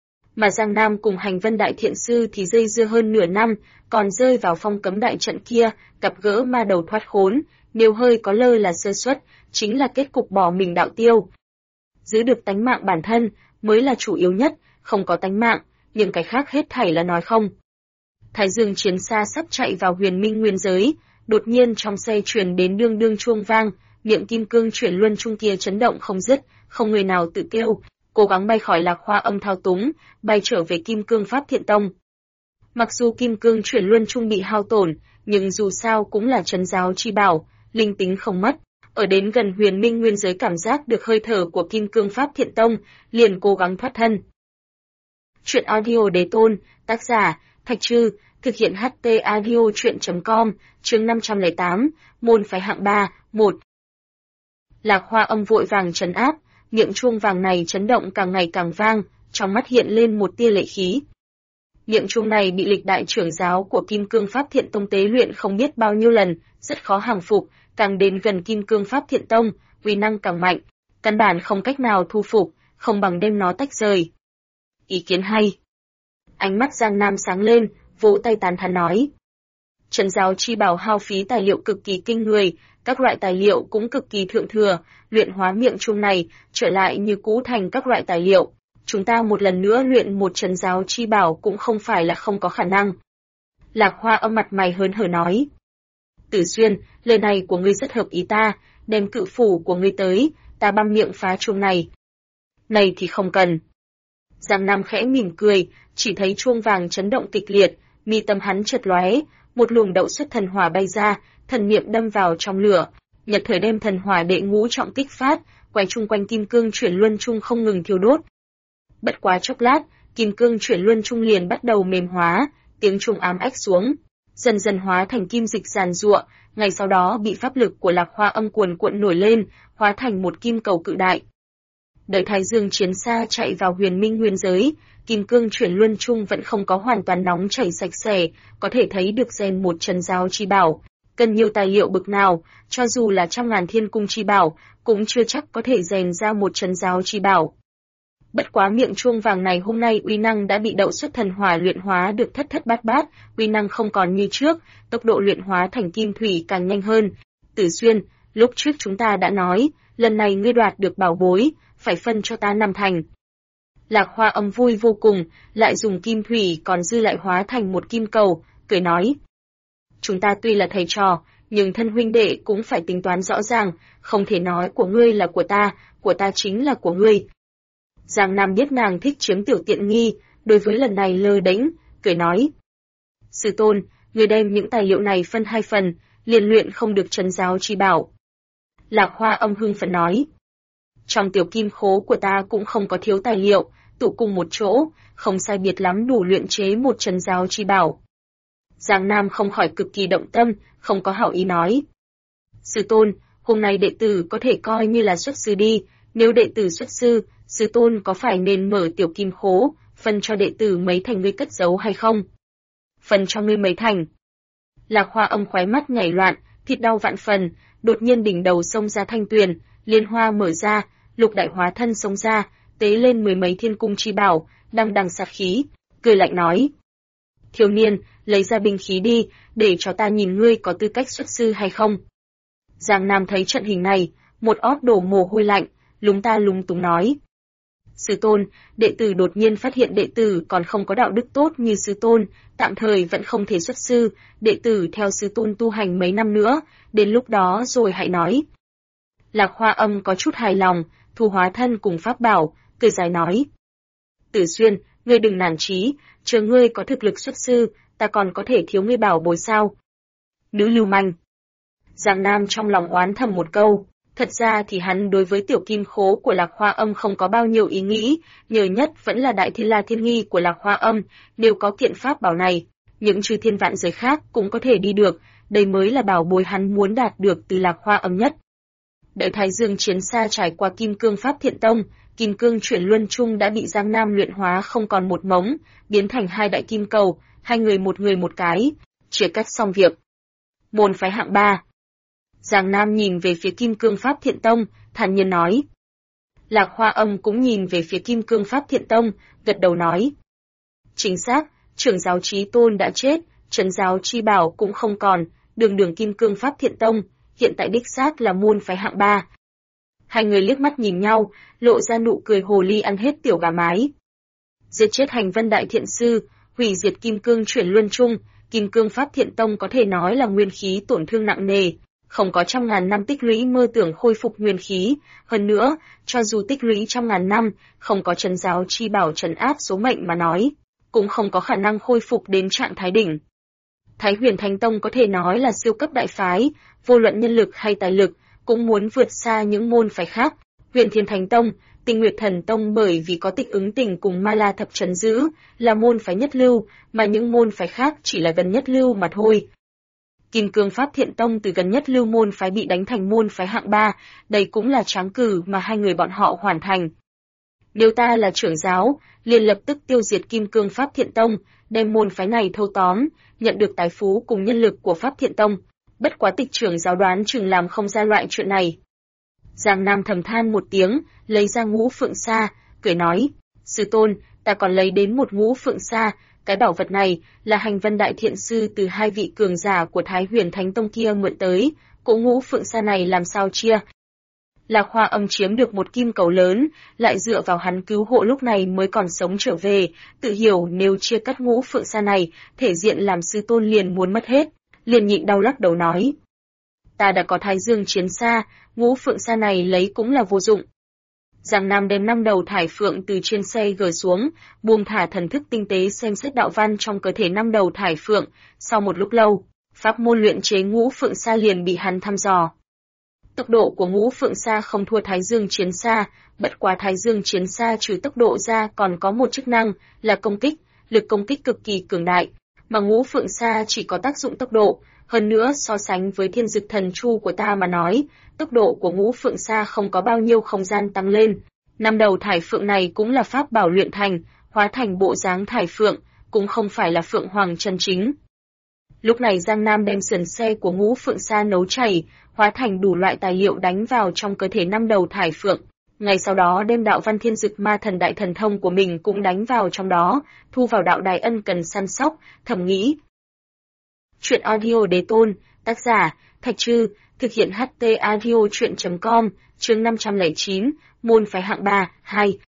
Mà Giang Nam cùng hành vân đại thiện sư thì dây dưa hơn nửa năm, còn rơi vào phong cấm đại trận kia, gặp gỡ ma đầu thoát khốn, nếu hơi có lơ là sơ suất, chính là kết cục bỏ mình đạo tiêu. Giữ được tánh mạng bản thân, mới là chủ yếu nhất, không có tánh mạng, nhưng cái khác hết thảy là nói không. Thái Dương chiến xa sắp chạy vào huyền minh nguyên giới, đột nhiên trong xe truyền đến đương đương chuông vang, miệng kim cương chuyển luân trung kia chấn động không dứt, không người nào tự kêu, cố gắng bay khỏi Lạc Hoa Âm thao túng, bay trở về Kim Cương Pháp Thiện Tông. Mặc dù kim cương chuyển luân trung bị hao tổn, nhưng dù sao cũng là trấn giáo chi bảo, linh tính không mất. Ở đến gần huyền minh nguyên giới cảm giác được hơi thở của Kim Cương Pháp Thiện Tông, liền cố gắng thoát thân. Chuyện audio Đế Tôn, tác giả, Thạch Trư, thực hiện HT audio chuyện.com, chương 508, môn phái hạng 3, 1. Lạc Hoa Âm vội vàng trấn áp, miệng chuông vàng này chấn động càng ngày càng vang, trong mắt hiện lên một tia lệ khí. Miệng chuông này bị lịch đại trưởng giáo của Kim Cương Pháp Thiện Tông tế luyện không biết bao nhiêu lần, rất khó hàng phục, càng đến gần Kim Cương Pháp Thiện Tông, uy năng càng mạnh, căn bản không cách nào thu phục, không bằng đem nó tách rời. Ý kiến hay. Ánh mắt Giang Nam sáng lên, vỗ tay tán thán nói. Trấn giáo chi bảo hao phí tài liệu cực kỳ kinh người, các loại tài liệu cũng cực kỳ thượng thừa, luyện hóa miệng chuông này, trở lại như cũ thành các loại tài liệu. Chúng ta một lần nữa luyện một trấn giáo chi bảo cũng không phải là không có khả năng. Lạc Hoa Âm mặt mày hớn hở nói. Tử Xuyên, lời này của ngươi rất hợp ý ta, đem cự phủ của ngươi tới, ta băm miệng phá chuông này. Này thì không cần. Giang Nam khẽ mỉm cười, chỉ thấy chuông vàng chấn động kịch liệt, mi tâm hắn chợt lóe, một luồng đậu xuất thần hỏa bay ra, thần niệm đâm vào trong lửa, nhật thời đem thần hỏa đệ ngũ trọng kích phát, quay chung quanh kim cương chuyển luân trung không ngừng thiêu đốt. Bất quá chốc lát, kim cương chuyển luân trung liền bắt đầu mềm hóa, tiếng chuông ám ách xuống, dần dần hóa thành kim dịch giàn giụa, ngay sau đó bị pháp lực của Lạc Hoa Âm cuồn cuộn nổi lên, hóa thành một kim cầu cự đại. Đợi Thái Dương chiến xa chạy vào huyền minh nguyên giới, kim cương chuyển luân trung vẫn không có hoàn toàn nóng chảy sạch sẽ, có thể thấy được rèn một trấn giáo chi bảo. Cần nhiều tài liệu bực nào, cho dù là trăm ngàn thiên cung chi bảo, cũng chưa chắc có thể rèn ra một trấn giáo chi bảo. Bất quá miệng chuông vàng này hôm nay uy năng đã bị đậu xuất thần hỏa luyện hóa được thất thất bát bát, uy năng không còn như trước, tốc độ luyện hóa thành kim thủy càng nhanh hơn. Tử Xuyên, lúc trước chúng ta đã nói, lần này ngươi đoạt được bảo bối, phải phân cho ta 5 thành. Lạc Hoa Âm vui vô cùng, lại dùng kim thủy còn dư lại hóa thành một kim cầu, cười nói. Chúng ta tuy là thầy trò, nhưng thân huynh đệ cũng phải tính toán rõ ràng, không thể nói của ngươi là của ta chính là của ngươi. Giang Nam biết nàng thích chiếm tiểu tiện nghi, đối với lần này lơ đễnh, cười nói. Sư tôn, người đem những tài liệu này phân 2 phần, liền luyện không được trấn giáo chi bảo. Lạc Hoa Âm hưng phấn nói. Trong tiểu kim khố của ta cũng không có thiếu tài liệu, tụ cùng một chỗ, không sai biệt lắm đủ luyện chế một trấn giáo chi bảo. Giang Nam không khỏi cực kỳ động tâm, không có hảo ý nói. Sư tôn, hôm nay đệ tử có thể coi như là xuất sư đi, nếu đệ tử xuất sư, sư tôn có phải nên mở tiểu kim khố, phân cho đệ tử mấy thành ngươi cất giấu hay không? Phân cho ngươi mấy thành. Lạc Hoa Âm khóe mắt nhảy loạn, thịt đau vạn phần, đột nhiên đỉnh đầu xông ra thanh tuyền, liên hoa mở ra, lục đại hóa thân xông ra, tế lên 10 mấy thiên cung chi bảo, đằng đằng sát khí, cười lạnh nói. Thiếu niên, lấy ra binh khí đi, để cho ta nhìn ngươi có tư cách xuất sư hay không. Giang Nam thấy trận hình này, một ót đổ mồ hôi lạnh, lúng ta lúng túng nói. Sư tôn, đệ tử đột nhiên phát hiện đệ tử còn không có đạo đức tốt như sư tôn, tạm thời vẫn không thể xuất sư, đệ tử theo sư tôn tu hành mấy năm nữa, đến lúc đó rồi hãy nói. Lạc Hoa Âm có chút hài lòng, thu hóa thân cùng pháp bảo, cười dài nói. Tử Xuyên, ngươi đừng nản chí, chờ ngươi có thực lực xuất sư, ta còn có thể thiếu ngươi bảo bối sao. Nữ lưu manh. Giang Nam trong lòng oán thầm một câu, thật ra thì hắn đối với tiểu kim khố của Lạc Hoa Âm không có bao nhiêu ý nghĩ, nhờ nhất vẫn là đại thiên la thiên nghi của Lạc Hoa Âm, nếu có kiện pháp bảo này, những chư thiên vạn giới khác cũng có thể đi được, đây mới là bảo bối hắn muốn đạt được từ Lạc Hoa Âm nhất. Đợi Thái Dương chiến xa trải qua Kim Cương Pháp Thiện Tông, Kim Cương Chuyển Luân Trung đã bị Giang Nam luyện hóa không còn một mống, biến thành 2 đại kim cầu, 2 người một cái, chia cắt xong việc. Môn phái hạng 3. Giang Nam nhìn về phía Kim Cương Pháp Thiện Tông, thản nhiên nói. Lạc Hoa Âm cũng nhìn về phía Kim Cương Pháp Thiện Tông, gật đầu nói. Chính xác, trưởng giáo Chí Tôn đã chết, trấn giáo chi bảo cũng không còn, đường Kim Cương Pháp Thiện Tông, hiện tại đích xác là môn phái hạng 3. 2 người liếc mắt nhìn nhau, lộ ra nụ cười hồ ly ăn hết tiểu gà mái. Giết chết Hành Vân Đại Thiện Sư, hủy diệt Kim Cương Chuyển Luân Trung, Kim Cương Pháp Thiện Tông có thể nói là nguyên khí tổn thương nặng nề, không có trăm ngàn năm tích lũy mơ tưởng khôi phục nguyên khí, hơn nữa, cho dù tích lũy trăm ngàn năm, không có trấn giáo chi bảo trấn áp số mệnh mà nói, cũng không có khả năng khôi phục đến trạng thái đỉnh. Thái Huyền Thánh Tông có thể nói là siêu cấp đại phái, vô luận nhân lực hay tài lực, cũng muốn vượt xa những môn phái khác. Huyền Thiên Thánh Tông, Tinh Nguyệt Thần Tông bởi vì có Tịch Ứng Tình cùng Ma La Thập Trấn giữ, là môn phái nhất lưu, mà những môn phái khác chỉ là gần nhất lưu mà thôi. Kim Cương Pháp Thiện Tông từ gần nhất lưu môn phái bị đánh thành môn phái hạng 3, đây cũng là tráng cử mà 2 người bọn họ hoàn thành. Nếu ta là trưởng giáo, liền lập tức tiêu diệt Kim Cương Pháp Thiện Tông, đem môn phái này thâu tóm, nhận được tài phú cùng nhân lực của Pháp Thiện Tông. Bất quá Tịch trưởng giáo đoán chừng làm không ra loại chuyện này. Giang Nam thầm than một tiếng, lấy ra Ngũ Phượng Sa, cười nói, sư tôn, ta còn lấy đến một Ngũ Phượng Sa, cái bảo vật này là Hành Vân Đại Thiện Sư từ 2 vị cường giả của Thái Huyền Thánh Tông kia mượn tới, cỗ Ngũ Phượng Sa này làm sao chia. Lạc Hoa Âm chiếm được một kim cầu lớn, lại dựa vào hắn cứu hộ lúc này mới còn sống trở về, tự hiểu nếu chia cắt Ngũ Phượng Sa này, thể diện làm sư tôn liền muốn mất hết, liền nhịn đau lắc đầu nói. Ta đã có Thái Dương chiến xa, Ngũ Phượng Sa này lấy cũng là vô dụng. Giang Nam đem 5 đầu thải phượng từ trên xe gửi xuống, buông thả thần thức tinh tế xem xét đạo văn trong cơ thể 5 đầu thải phượng, sau một lúc lâu, pháp môn luyện chế Ngũ Phượng Sa liền bị hắn thăm dò. Tốc độ của Ngũ Phượng Sa không thua Thái Dương chiến xa, bất quá Thái Dương chiến xa trừ tốc độ ra còn có một chức năng là công kích, lực công kích cực kỳ cường đại, mà Ngũ Phượng Sa chỉ có tác dụng tốc độ, hơn nữa so sánh với Thiên Dực Thần Chu của ta mà nói, tốc độ của Ngũ Phượng Sa không có bao nhiêu không gian tăng lên. 5 đầu thải phượng này cũng là pháp bảo luyện thành, hóa thành bộ dáng thải phượng, cũng không phải là phượng hoàng chân chính. Lúc này Giang Nam đem sườn xe của Ngũ Phượng Sa nấu chảy, hóa thành đủ loại tài liệu đánh vào trong cơ thể 5 đầu thải phượng. Ngày sau đó đem đạo văn Thiên Dực Ma Thần Đại Thần Thông của mình cũng đánh vào trong đó, thu vào đạo đài ân cần săn sóc, thầm nghĩ. Chuyện audio đế tôn, tác giả, Thạch Trư, thực hiện HT audio chuyện.com, chương 509, môn phái hạng 3, 2.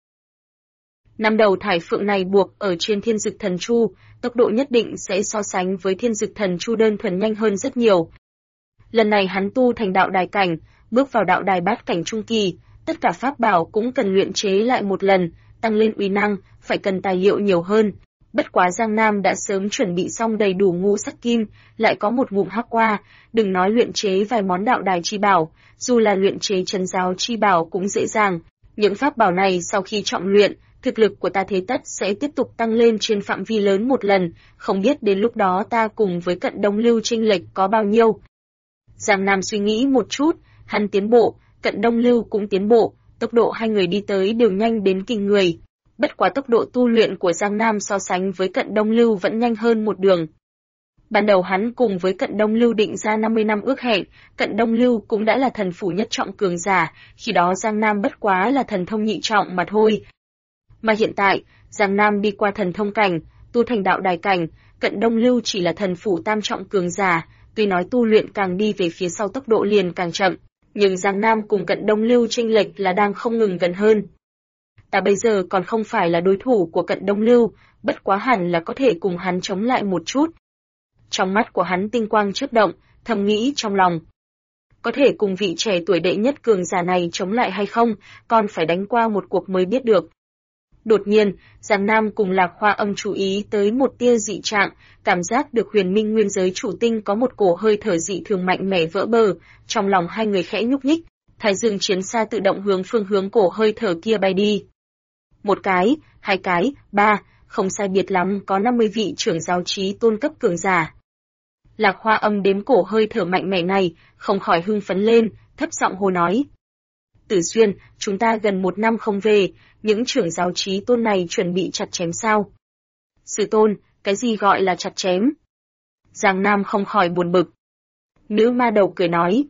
5 đầu thải phượng này buộc ở trên Thiên Dực Thần Chu, tốc độ nhất định sẽ so sánh với Thiên Dực Thần Chu đơn thuần nhanh hơn rất nhiều. Lần này hắn tu thành đạo đài cảnh, bước vào đạo đài bát cảnh trung kỳ, tất cả pháp bảo cũng cần luyện chế lại một lần, tăng lên uy năng, phải cần tài liệu nhiều hơn. Bất quá Giang Nam đã sớm chuẩn bị xong đầy đủ ngũ sắc kim, lại có một ngụm hắc qua, đừng nói luyện chế vài món đạo đài chi bảo, dù là luyện chế trấn giáo chi bảo cũng dễ dàng. Những pháp bảo này sau khi trọng luyện, thực lực của ta thế tất sẽ tiếp tục tăng lên trên phạm vi lớn một lần, không biết đến lúc đó ta cùng với Cận Đông Lưu chênh lệch có bao nhiêu. Giang Nam suy nghĩ một chút, hắn tiến bộ, Cận Đông Lưu cũng tiến bộ, tốc độ hai người đi tới đều nhanh đến kinh người. Bất quá tốc độ tu luyện của Giang Nam so sánh với Cận Đông Lưu vẫn nhanh hơn một đường. Ban đầu hắn cùng với Cận Đông Lưu định ra 50 năm ước hẹn, Cận Đông Lưu cũng đã là thần phủ nhất trọng cường giả, khi đó Giang Nam bất quá là thần thông nhị trọng mà thôi. Mà hiện tại, Giang Nam đi qua thần thông cảnh, tu thành đạo đài cảnh, Cận Đông Lưu chỉ là thần phủ tam trọng cường giả, tuy nói tu luyện càng đi về phía sau tốc độ liền càng chậm, nhưng Giang Nam cùng Cận Đông Lưu chênh lệch là đang không ngừng gần hơn. Ta bây giờ còn không phải là đối thủ của Cận Đông Lưu, bất quá hẳn là có thể cùng hắn chống lại một chút. Trong mắt của hắn tinh quang chớp động, thầm nghĩ trong lòng. Có thể cùng vị trẻ tuổi đệ nhất cường giả này chống lại hay không, còn phải đánh qua một cuộc mới biết được. Đột nhiên, Giang Nam cùng Lạc Hoa Âm chú ý tới một tia dị trạng, cảm giác được huyền minh nguyên giới chủ tinh có một cổ hơi thở dị thường mạnh mẽ vỡ bờ, trong lòng hai người khẽ nhúc nhích, Thái Dương chiến xa tự động hướng phương hướng cổ hơi thở kia bay đi. Một cái, hai cái, ba, không sai biệt lắm có 50 vị trưởng giáo trí tôn cấp cường giả. Lạc Hoa Âm đếm cổ hơi thở mạnh mẽ này, không khỏi hưng phấn lên, thấp giọng hô nói. Tử Xuyên, chúng ta gần 1 năm không về, những trưởng giáo trí tôn này chuẩn bị chặt chém sao? Sư tôn, cái gì gọi là chặt chém? Giang Nam không khỏi buồn bực. Nữ ma đầu cười nói.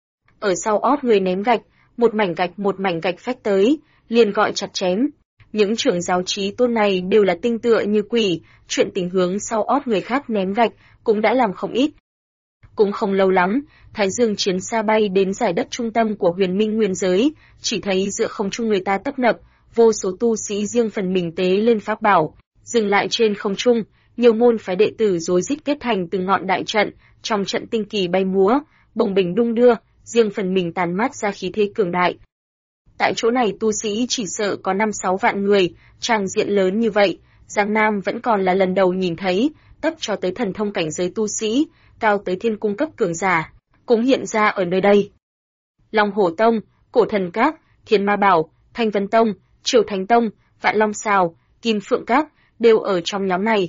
Ở sau ót người ném gạch, một mảnh gạch phách tới, liền gọi chặt chém. Những trưởng giáo trí tôn này đều là tinh tựa như quỷ, chuyện tình hướng sau ót người khác ném gạch cũng đã làm không ít. Cũng không lâu lắm, Thái Dương chiến xa bay đến giải đất trung tâm của huyền minh nguyên giới, chỉ thấy giữa không trung người ta tấp nập, vô số tu sĩ riêng phần mình tế lên pháp bảo, dừng lại trên không trung, nhiều môn phái đệ tử rối rít kết thành từng ngọn đại trận, trong trận tinh kỳ bay múa, bồng bềnh đung đưa, riêng phần mình tàn mát ra khí thế cường đại. Tại chỗ này tu sĩ chỉ sợ có 5-6 vạn người, tràng diện lớn như vậy, Giang Nam vẫn còn là lần đầu nhìn thấy, tấp cho tới thần thông cảnh giới tu sĩ, cao tới thiên cung cấp cường giả, cũng hiện ra ở nơi đây. Long Hổ Tông, Cổ Thần Các, Thiên Ma Bảo, Thanh Vân Tông, Triều Thánh Tông, Vạn Long Sào, Kim Phượng Các, đều ở trong nhóm này.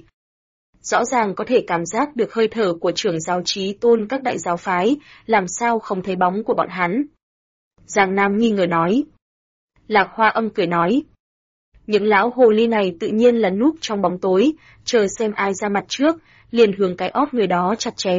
Rõ ràng có thể cảm giác được hơi thở của trưởng giáo trí tôn các đại giáo phái, làm sao không thấy bóng của bọn hắn. Giang Nam nghi ngờ nói. Lạc Hoa Âm cười nói. Những lão hồ ly này tự nhiên là núp trong bóng tối, chờ xem ai ra mặt trước, liền hướng cái ót người đó chặt chém.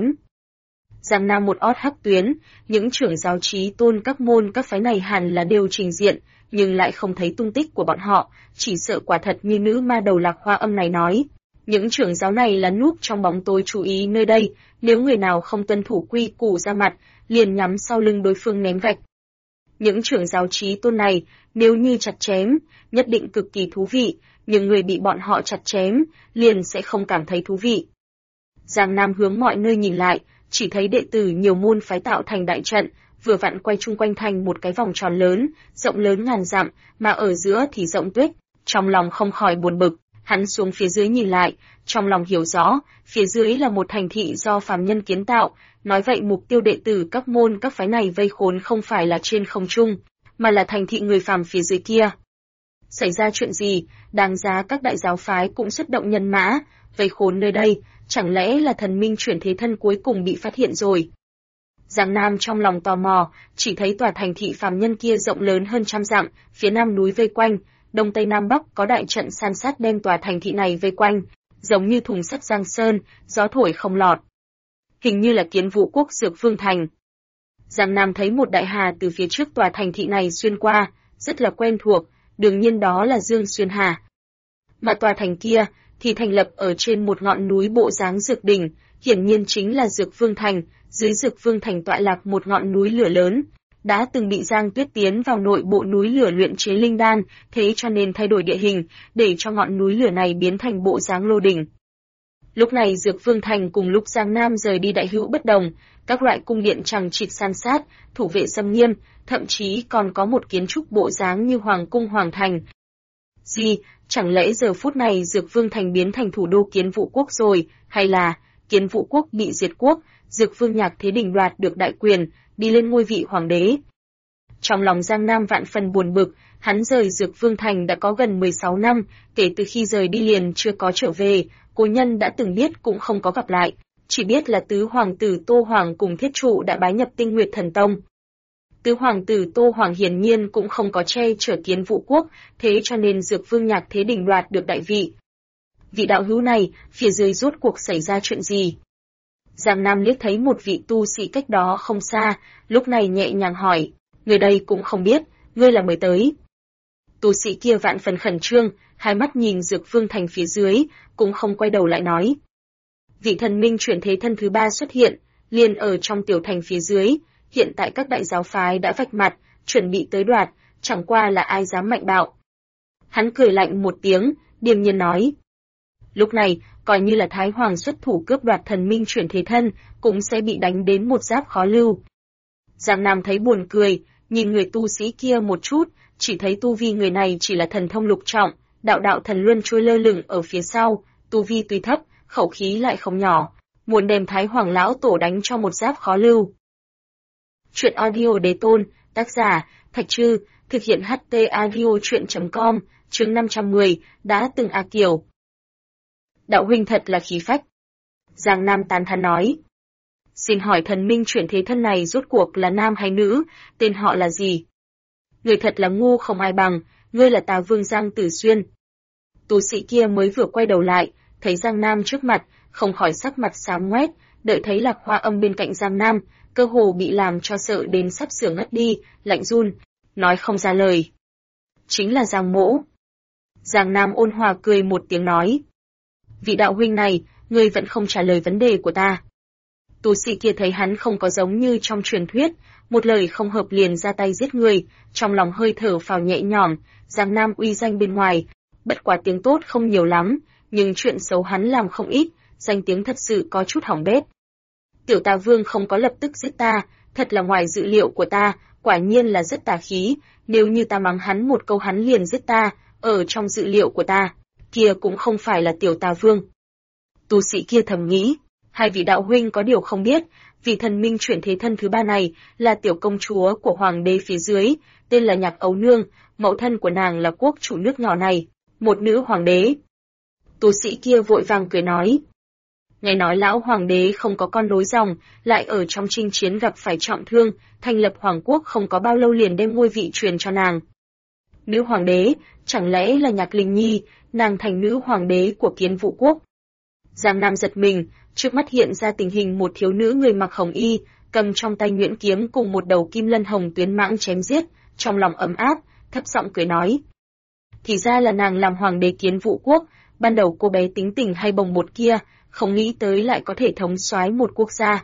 Giang Nam một ót hắc tuyến, những trưởng giáo trí tôn các môn các phái này hẳn là đều trình diện, nhưng lại không thấy tung tích của bọn họ, chỉ sợ quả thật như nữ ma đầu Lạc Hoa Âm này nói. Những trưởng giáo này là núp trong bóng tối chú ý nơi đây, nếu người nào không tuân thủ quy củ ra mặt, liền nhắm sau lưng đối phương ném gạch. Những trưởng giáo trí tôn này, nếu như chặt chém, nhất định cực kỳ thú vị, nhưng người bị bọn họ chặt chém, liền sẽ không cảm thấy thú vị. Giang Nam hướng mọi nơi nhìn lại, chỉ thấy đệ tử nhiều môn phái tạo thành đại trận, vừa vặn quay chung quanh thành một cái vòng tròn lớn, rộng lớn ngàn dặm, mà ở giữa thì rộng tuyết, trong lòng không khỏi buồn bực. Hắn xuống phía dưới nhìn lại, trong lòng hiểu rõ, phía dưới là một thành thị do phàm nhân kiến tạo, nói vậy mục tiêu đệ tử các môn các phái này vây khốn không phải là trên không trung, mà là thành thị người phàm phía dưới kia. Xảy ra chuyện gì, đáng giá các đại giáo phái cũng xuất động nhân mã, vây khốn nơi đây, chẳng lẽ là thần minh chuyển thế thân cuối cùng bị phát hiện rồi. Giang Nam trong lòng tò mò, chỉ thấy tòa thành thị phàm nhân kia rộng lớn hơn 100 dặm, phía nam núi vây quanh, đông tây nam bắc có đại trận san sát đem tòa thành thị này vây quanh, giống như thùng sắt Giang Sơn, gió thổi không lọt. Hình như là Kiến Vũ Quốc Dược Vương Thành. Giang Nam thấy một đại hà từ phía trước tòa thành thị này xuyên qua, rất là quen thuộc, đương nhiên đó là Dương Xuyên Hà. Mà tòa thành kia thì thành lập ở trên một ngọn núi bộ dáng dược đỉnh, hiển nhiên chính là Dược Vương Thành, dưới Dược Vương Thành tọa lạc một ngọn núi lửa lớn. Đã từng bị Giang Tuyết tiến vào nội bộ núi lửa luyện chế linh đan, thế cho nên thay đổi địa hình, để cho ngọn núi lửa này biến thành bộ dáng lô đỉnh. Lúc này Dược Vương Thành cùng lúc Giang Nam rời đi đại hữu bất đồng, các loại cung điện chằng chịt san sát, thủ vệ xâm nghiêm, thậm chí còn có một kiến trúc bộ dáng như Hoàng cung Hoàng thành. Gì, chẳng lẽ giờ phút này Dược Vương Thành biến thành thủ đô Kiến Vũ Quốc rồi, hay là Kiến Vũ Quốc bị diệt quốc, Dược Vương Nhạc Thế Đình đoạt được đại quyền, đi lên ngôi vị hoàng đế? Trong lòng Giang Nam vạn phần buồn bực, hắn rời Dược Vương Thành đã có gần 16 năm, kể từ khi rời đi liền chưa có trở về, cố nhân đã từng biết cũng không có gặp lại, chỉ biết là tứ hoàng tử Tô Hoàng cùng Thiết Trụ đã bái nhập Tinh Nguyệt Thần Tông. Tứ hoàng tử Tô Hoàng hiển nhiên cũng không có che chở Kiến Vũ Quốc, thế cho nên Dược Vương Nhạc Thế Đình đoạt được đại vị. Vị đạo hữu này, phía dưới rốt cuộc xảy ra chuyện gì? Giang Nam liếc thấy một vị tu sĩ cách đó không xa, lúc này nhẹ nhàng hỏi, người đây cũng không biết, ngươi là mới tới. Tu sĩ kia vạn phần khẩn trương, hai mắt nhìn Dược Vương Thành phía dưới, cũng không quay đầu lại nói. Vị thần minh chuyển thế thân thứ ba xuất hiện, liền ở trong tiểu thành phía dưới, hiện tại các đại giáo phái đã vạch mặt, chuẩn bị tới đoạt, chẳng qua là ai dám mạnh bạo. Hắn cười lạnh một tiếng, điềm nhiên nói. Lúc này, coi như là Thái Hoàng xuất thủ cướp đoạt thần minh chuyển thế thân, cũng sẽ bị đánh đến một giáp khó lưu. Giang Nam thấy buồn cười, nhìn người tu sĩ kia một chút, chỉ thấy tu vi người này chỉ là thần thông lục trọng, đạo đạo thần luân trôi lơ lửng ở phía sau, tu vi tuy thấp, khẩu khí lại không nhỏ, muốn đem Thái Hoàng lão tổ đánh cho một giáp khó lưu. Chuyện audio Đế Tôn, tác giả, Thạch Trư, thực hiện HT audio chuyện.com, chương 510, đã từng Kiều. Đạo huynh thật là khí phách. Giang Nam tán thán nói. Xin hỏi thần minh chuyển thế thân này rốt cuộc là nam hay nữ, tên họ là gì? Người thật là ngu không ai bằng, ngươi là Tà Vương Giang Tử Xuyên. Tu sĩ kia mới vừa quay đầu lại, thấy Giang Nam trước mặt, không khỏi sắc mặt xám ngoét, đợi thấy Lạc Hoa Âm bên cạnh Giang Nam, cơ hồ bị làm cho sợ đến sắp sửa ngất đi, lạnh run, nói không ra lời. Chính là Giang Mỗ. Giang Nam ôn hòa cười một tiếng nói. Vị đạo huynh này, ngươi vẫn không trả lời vấn đề của ta. Tu sĩ kia thấy hắn không có giống như trong truyền thuyết, một lời không hợp liền ra tay giết người, trong lòng hơi thở phào nhẹ nhõm, Giang Nam uy danh bên ngoài, bất quá tiếng tốt không nhiều lắm, nhưng chuyện xấu hắn làm không ít, danh tiếng thật sự có chút hỏng bét. Tiểu Tà Vương không có lập tức giết ta, thật là ngoài dự liệu của ta, quả nhiên là rất tà khí, nếu như ta mắng hắn một câu hắn liền giết ta, ở trong dự liệu của ta, kia cũng không phải là Tiểu Tà Vương. Tu sĩ kia thầm nghĩ, hai vị đạo huynh có điều không biết, vị thần minh chuyển thế thân thứ ba này là tiểu công chúa của hoàng đế phía dưới, tên là Nhạc Ấu Nương, mẫu thân của nàng là quốc chủ nước nhỏ này, một nữ hoàng đế. Tu sĩ kia vội vàng cười nói. Nghe nói lão hoàng đế không có con nối dòng, lại ở trong chinh chiến gặp phải trọng thương, thành lập hoàng quốc không có bao lâu liền đem ngôi vị truyền cho nàng. Nữ hoàng đế, chẳng lẽ là Nhạc Linh Nhi, nàng thành nữ hoàng đế của Kiến Vũ Quốc. Giang Nam giật mình, trước mắt hiện ra tình hình một thiếu nữ người mặc hồng y, cầm trong tay nhuyễn kiếm cùng một đầu kim lân hồng tuyến mãng chém giết, trong lòng ấm áp, thấp giọng cười nói. Thì ra là nàng làm hoàng đế Kiến Vũ Quốc, ban đầu cô bé tính tình hay bồng bột kia, không nghĩ tới lại có thể thống soái một quốc gia.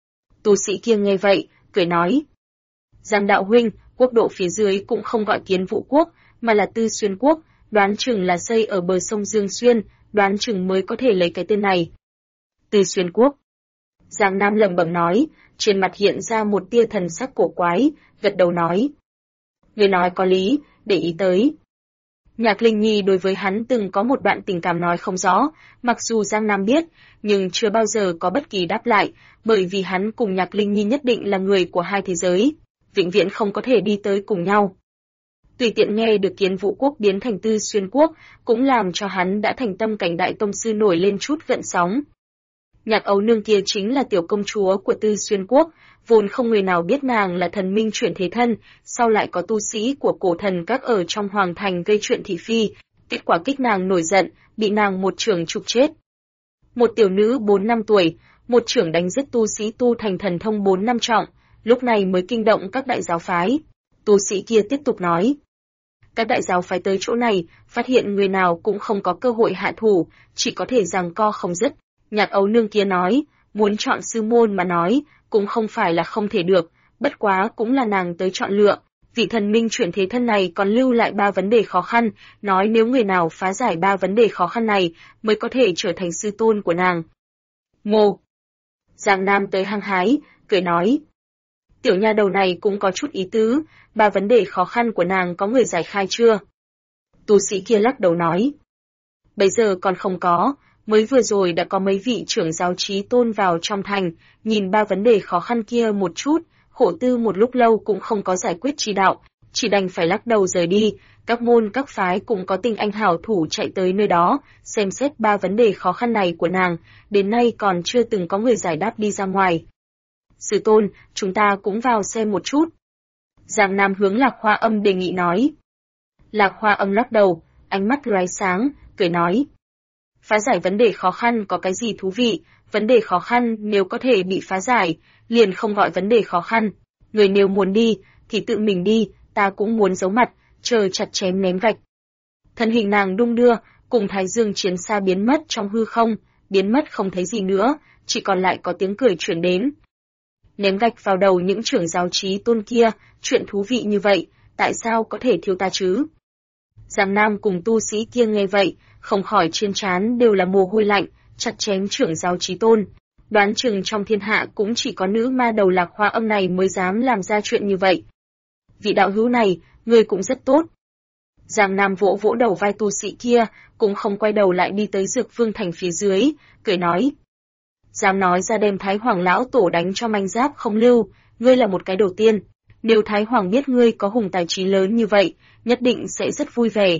Tu sĩ kia nghe vậy, cười nói. Giang đạo huynh, quốc độ phía dưới cũng không gọi Kiến Vũ Quốc, mà là Tư Xuyên Quốc, đoán chừng là xây ở bờ sông Dương Xuyên, đoán chừng mới có thể lấy cái tên này. Tư Xuyên Quốc. Giang Nam lẩm bẩm nói, trên mặt hiện ra một tia thần sắc cổ quái, gật đầu nói. Người nói có lý, để ý tới. Nhạc Linh Nhi đối với hắn từng có một đoạn tình cảm nói không rõ, mặc dù Giang Nam biết, nhưng chưa bao giờ có bất kỳ đáp lại, bởi vì hắn cùng Nhạc Linh Nhi nhất định là người của hai thế giới, vĩnh viễn không có thể đi tới cùng nhau. Tùy tiện nghe được Kiến Vũ Quốc biến thành Tư Xuyên Quốc, cũng làm cho hắn đã thành tâm cảnh đại tông sư nổi lên chút gợn sóng. Nhạc Ấu Nương kia chính là tiểu công chúa của Tư Xuyên Quốc, vốn không người nào biết nàng là thần minh chuyển thế thân, sau lại có tu sĩ của cổ thần các ở trong hoàng thành gây chuyện thị phi, kết quả kích nàng nổi giận, bị nàng một chưởng trục chết. Một tiểu nữ 4 năm tuổi, một chưởng đánh giết tu sĩ tu thành thần thông 4 năm trọng, lúc này mới kinh động các đại giáo phái. Tu sĩ kia tiếp tục nói. Các đại giáo phái tới chỗ này, phát hiện người nào cũng không có cơ hội hạ thủ, chỉ có thể giằng co không dứt. Nhạc Ấu Nương kia nói, muốn chọn sư môn mà nói, cũng không phải là không thể được, bất quá cũng là nàng tới chọn lựa. Vị thần minh chuyển thế thân này còn lưu lại 3 vấn đề khó khăn, nói nếu người nào phá giải 3 vấn đề khó khăn này, mới có thể trở thành sư tôn của nàng. Ngô! Giang Nam tới hăng hái, cười nói. Tiểu nha đầu này cũng có chút ý tứ, 3 vấn đề khó khăn của nàng có người giải khai chưa? Tu sĩ kia lắc đầu nói. Bây giờ còn không có, mới vừa rồi đã có mấy vị trưởng giáo trí tôn vào trong thành, nhìn ba vấn đề khó khăn kia một chút, khổ tư một lúc lâu cũng không có giải quyết chi đạo, chỉ đành phải lắc đầu rời đi. Các môn các phái cũng có tinh anh hảo thủ chạy tới nơi đó, xem xét ba vấn đề khó khăn này của nàng, đến nay còn chưa từng có người giải đáp đi ra ngoài. Sư tôn, chúng ta cũng vào xem một chút. Giang Nam hướng Lạc Hoa Âm đề nghị nói. Lạc Hoa Âm lắc đầu, ánh mắt lóe sáng, cười nói. Phá giải vấn đề khó khăn có cái gì thú vị, vấn đề khó khăn nếu có thể bị phá giải, liền không gọi vấn đề khó khăn. Người nếu muốn đi, thì tự mình đi, ta cũng muốn giấu mặt, chờ chặt chém ném gạch. Thân hình nàng đung đưa, cùng Thái Dương chiến xa biến mất trong hư không, biến mất không thấy gì nữa, chỉ còn lại có tiếng cười truyền đến. Ném gạch vào đầu những trưởng giáo trí tôn kia, chuyện thú vị như vậy, tại sao có thể thiếu ta chứ? Giang Nam cùng tu sĩ kia nghe vậy, không khỏi trên trán đều là mồ hôi lạnh, chặt chém trưởng giáo trí tôn. Đoán chừng trong thiên hạ cũng chỉ có nữ ma đầu Lạc Hoa Âm này mới dám làm ra chuyện như vậy. Vị đạo hữu này, người cũng rất tốt. Giang Nam vỗ vỗ đầu vai tu sĩ kia, cũng không quay đầu lại đi tới Dược Vương Thành phía dưới, cười nói. Dám nói ra đem Thái Hoàng lão tổ đánh cho manh giáp không lưu, ngươi là một cái đầu tiên. Nếu Thái Hoàng biết ngươi có hùng tài trí lớn như vậy, nhất định sẽ rất vui vẻ.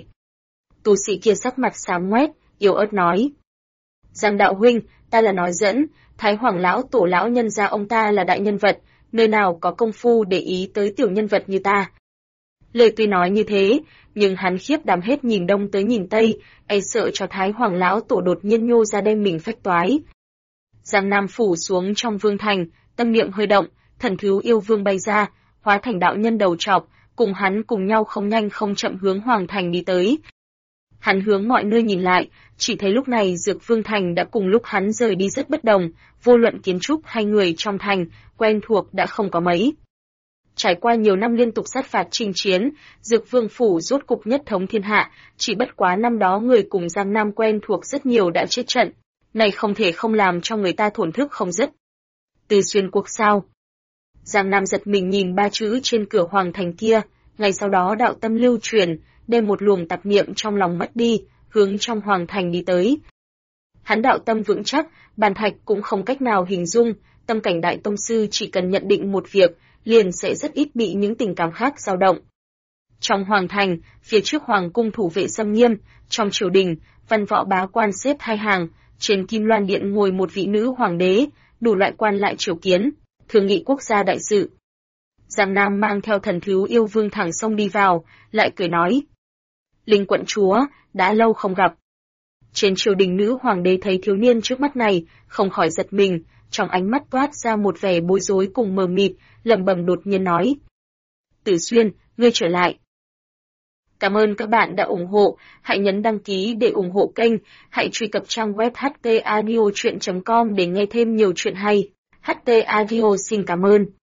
Tu sĩ kia sắc mặt xám ngoét, yếu ớt nói. Giang đạo huynh, ta là nói dẫn, Thái Hoàng lão tổ lão nhân gia ông ta là đại nhân vật, nơi nào có công phu để ý tới tiểu nhân vật như ta. Lời tuy nói như thế, nhưng hắn khiếp đảm hết nhìn đông tới nhìn tây, e sợ cho Thái Hoàng lão tổ đột nhiên nhô ra đem mình phách toái. Giang Nam phủ xuống trong vương thành, tâm niệm hơi động, thần thú yêu vương bay ra, hóa thành đạo nhân đầu trọc, cùng hắn cùng nhau không nhanh không chậm hướng hoàng thành đi tới. Hắn hướng mọi nơi nhìn lại, chỉ thấy lúc này Dược Vương Thành đã cùng lúc hắn rời đi rất bất đồng, vô luận kiến trúc hay người trong thành, quen thuộc đã không có mấy. Trải qua nhiều năm liên tục sát phạt chinh chiến, Dược Vương Phủ rốt cục nhất thống thiên hạ, chỉ bất quá năm đó người cùng Giang Nam quen thuộc rất nhiều đã chết trận, này không thể không làm cho người ta thổn thức không dứt. Từ xuyên quốc sao? Giang Nam giật mình nhìn ba chữ trên cửa hoàng thành kia, ngày sau đó đạo tâm lưu truyền, đem một luồng tạp niệm trong lòng mất đi, hướng trong hoàng thành đi tới. Hắn đạo tâm vững chắc, bàn thạch cũng không cách nào hình dung, tâm cảnh đại tông sư chỉ cần nhận định một việc, liền sẽ rất ít bị những tình cảm khác dao động. Trong hoàng thành, phía trước hoàng cung thủ vệ xâm nghiêm, trong triều đình, văn võ bá quan xếp hai hàng, trên Kim Loan Điện ngồi một vị nữ hoàng đế, đủ loại quan lại triều kiến, thương nghị quốc gia đại sự. Giang Nam mang theo thần thú yêu vương thẳng sông đi vào, lại cười nói. Linh quận chúa, đã lâu không gặp. Trên triều đình nữ hoàng đế thấy thiếu niên trước mắt này, không khỏi giật mình, trong ánh mắt toát ra một vẻ bối rối cùng mờ mịt, lẩm bẩm đột nhiên nói. Tử Xuyên, ngươi trở lại. Cảm ơn các bạn đã ủng hộ, hãy nhấn đăng ký để ủng hộ kênh, hãy truy cập trang web htaudio.com để nghe thêm nhiều chuyện hay. HT Audio xin cảm ơn.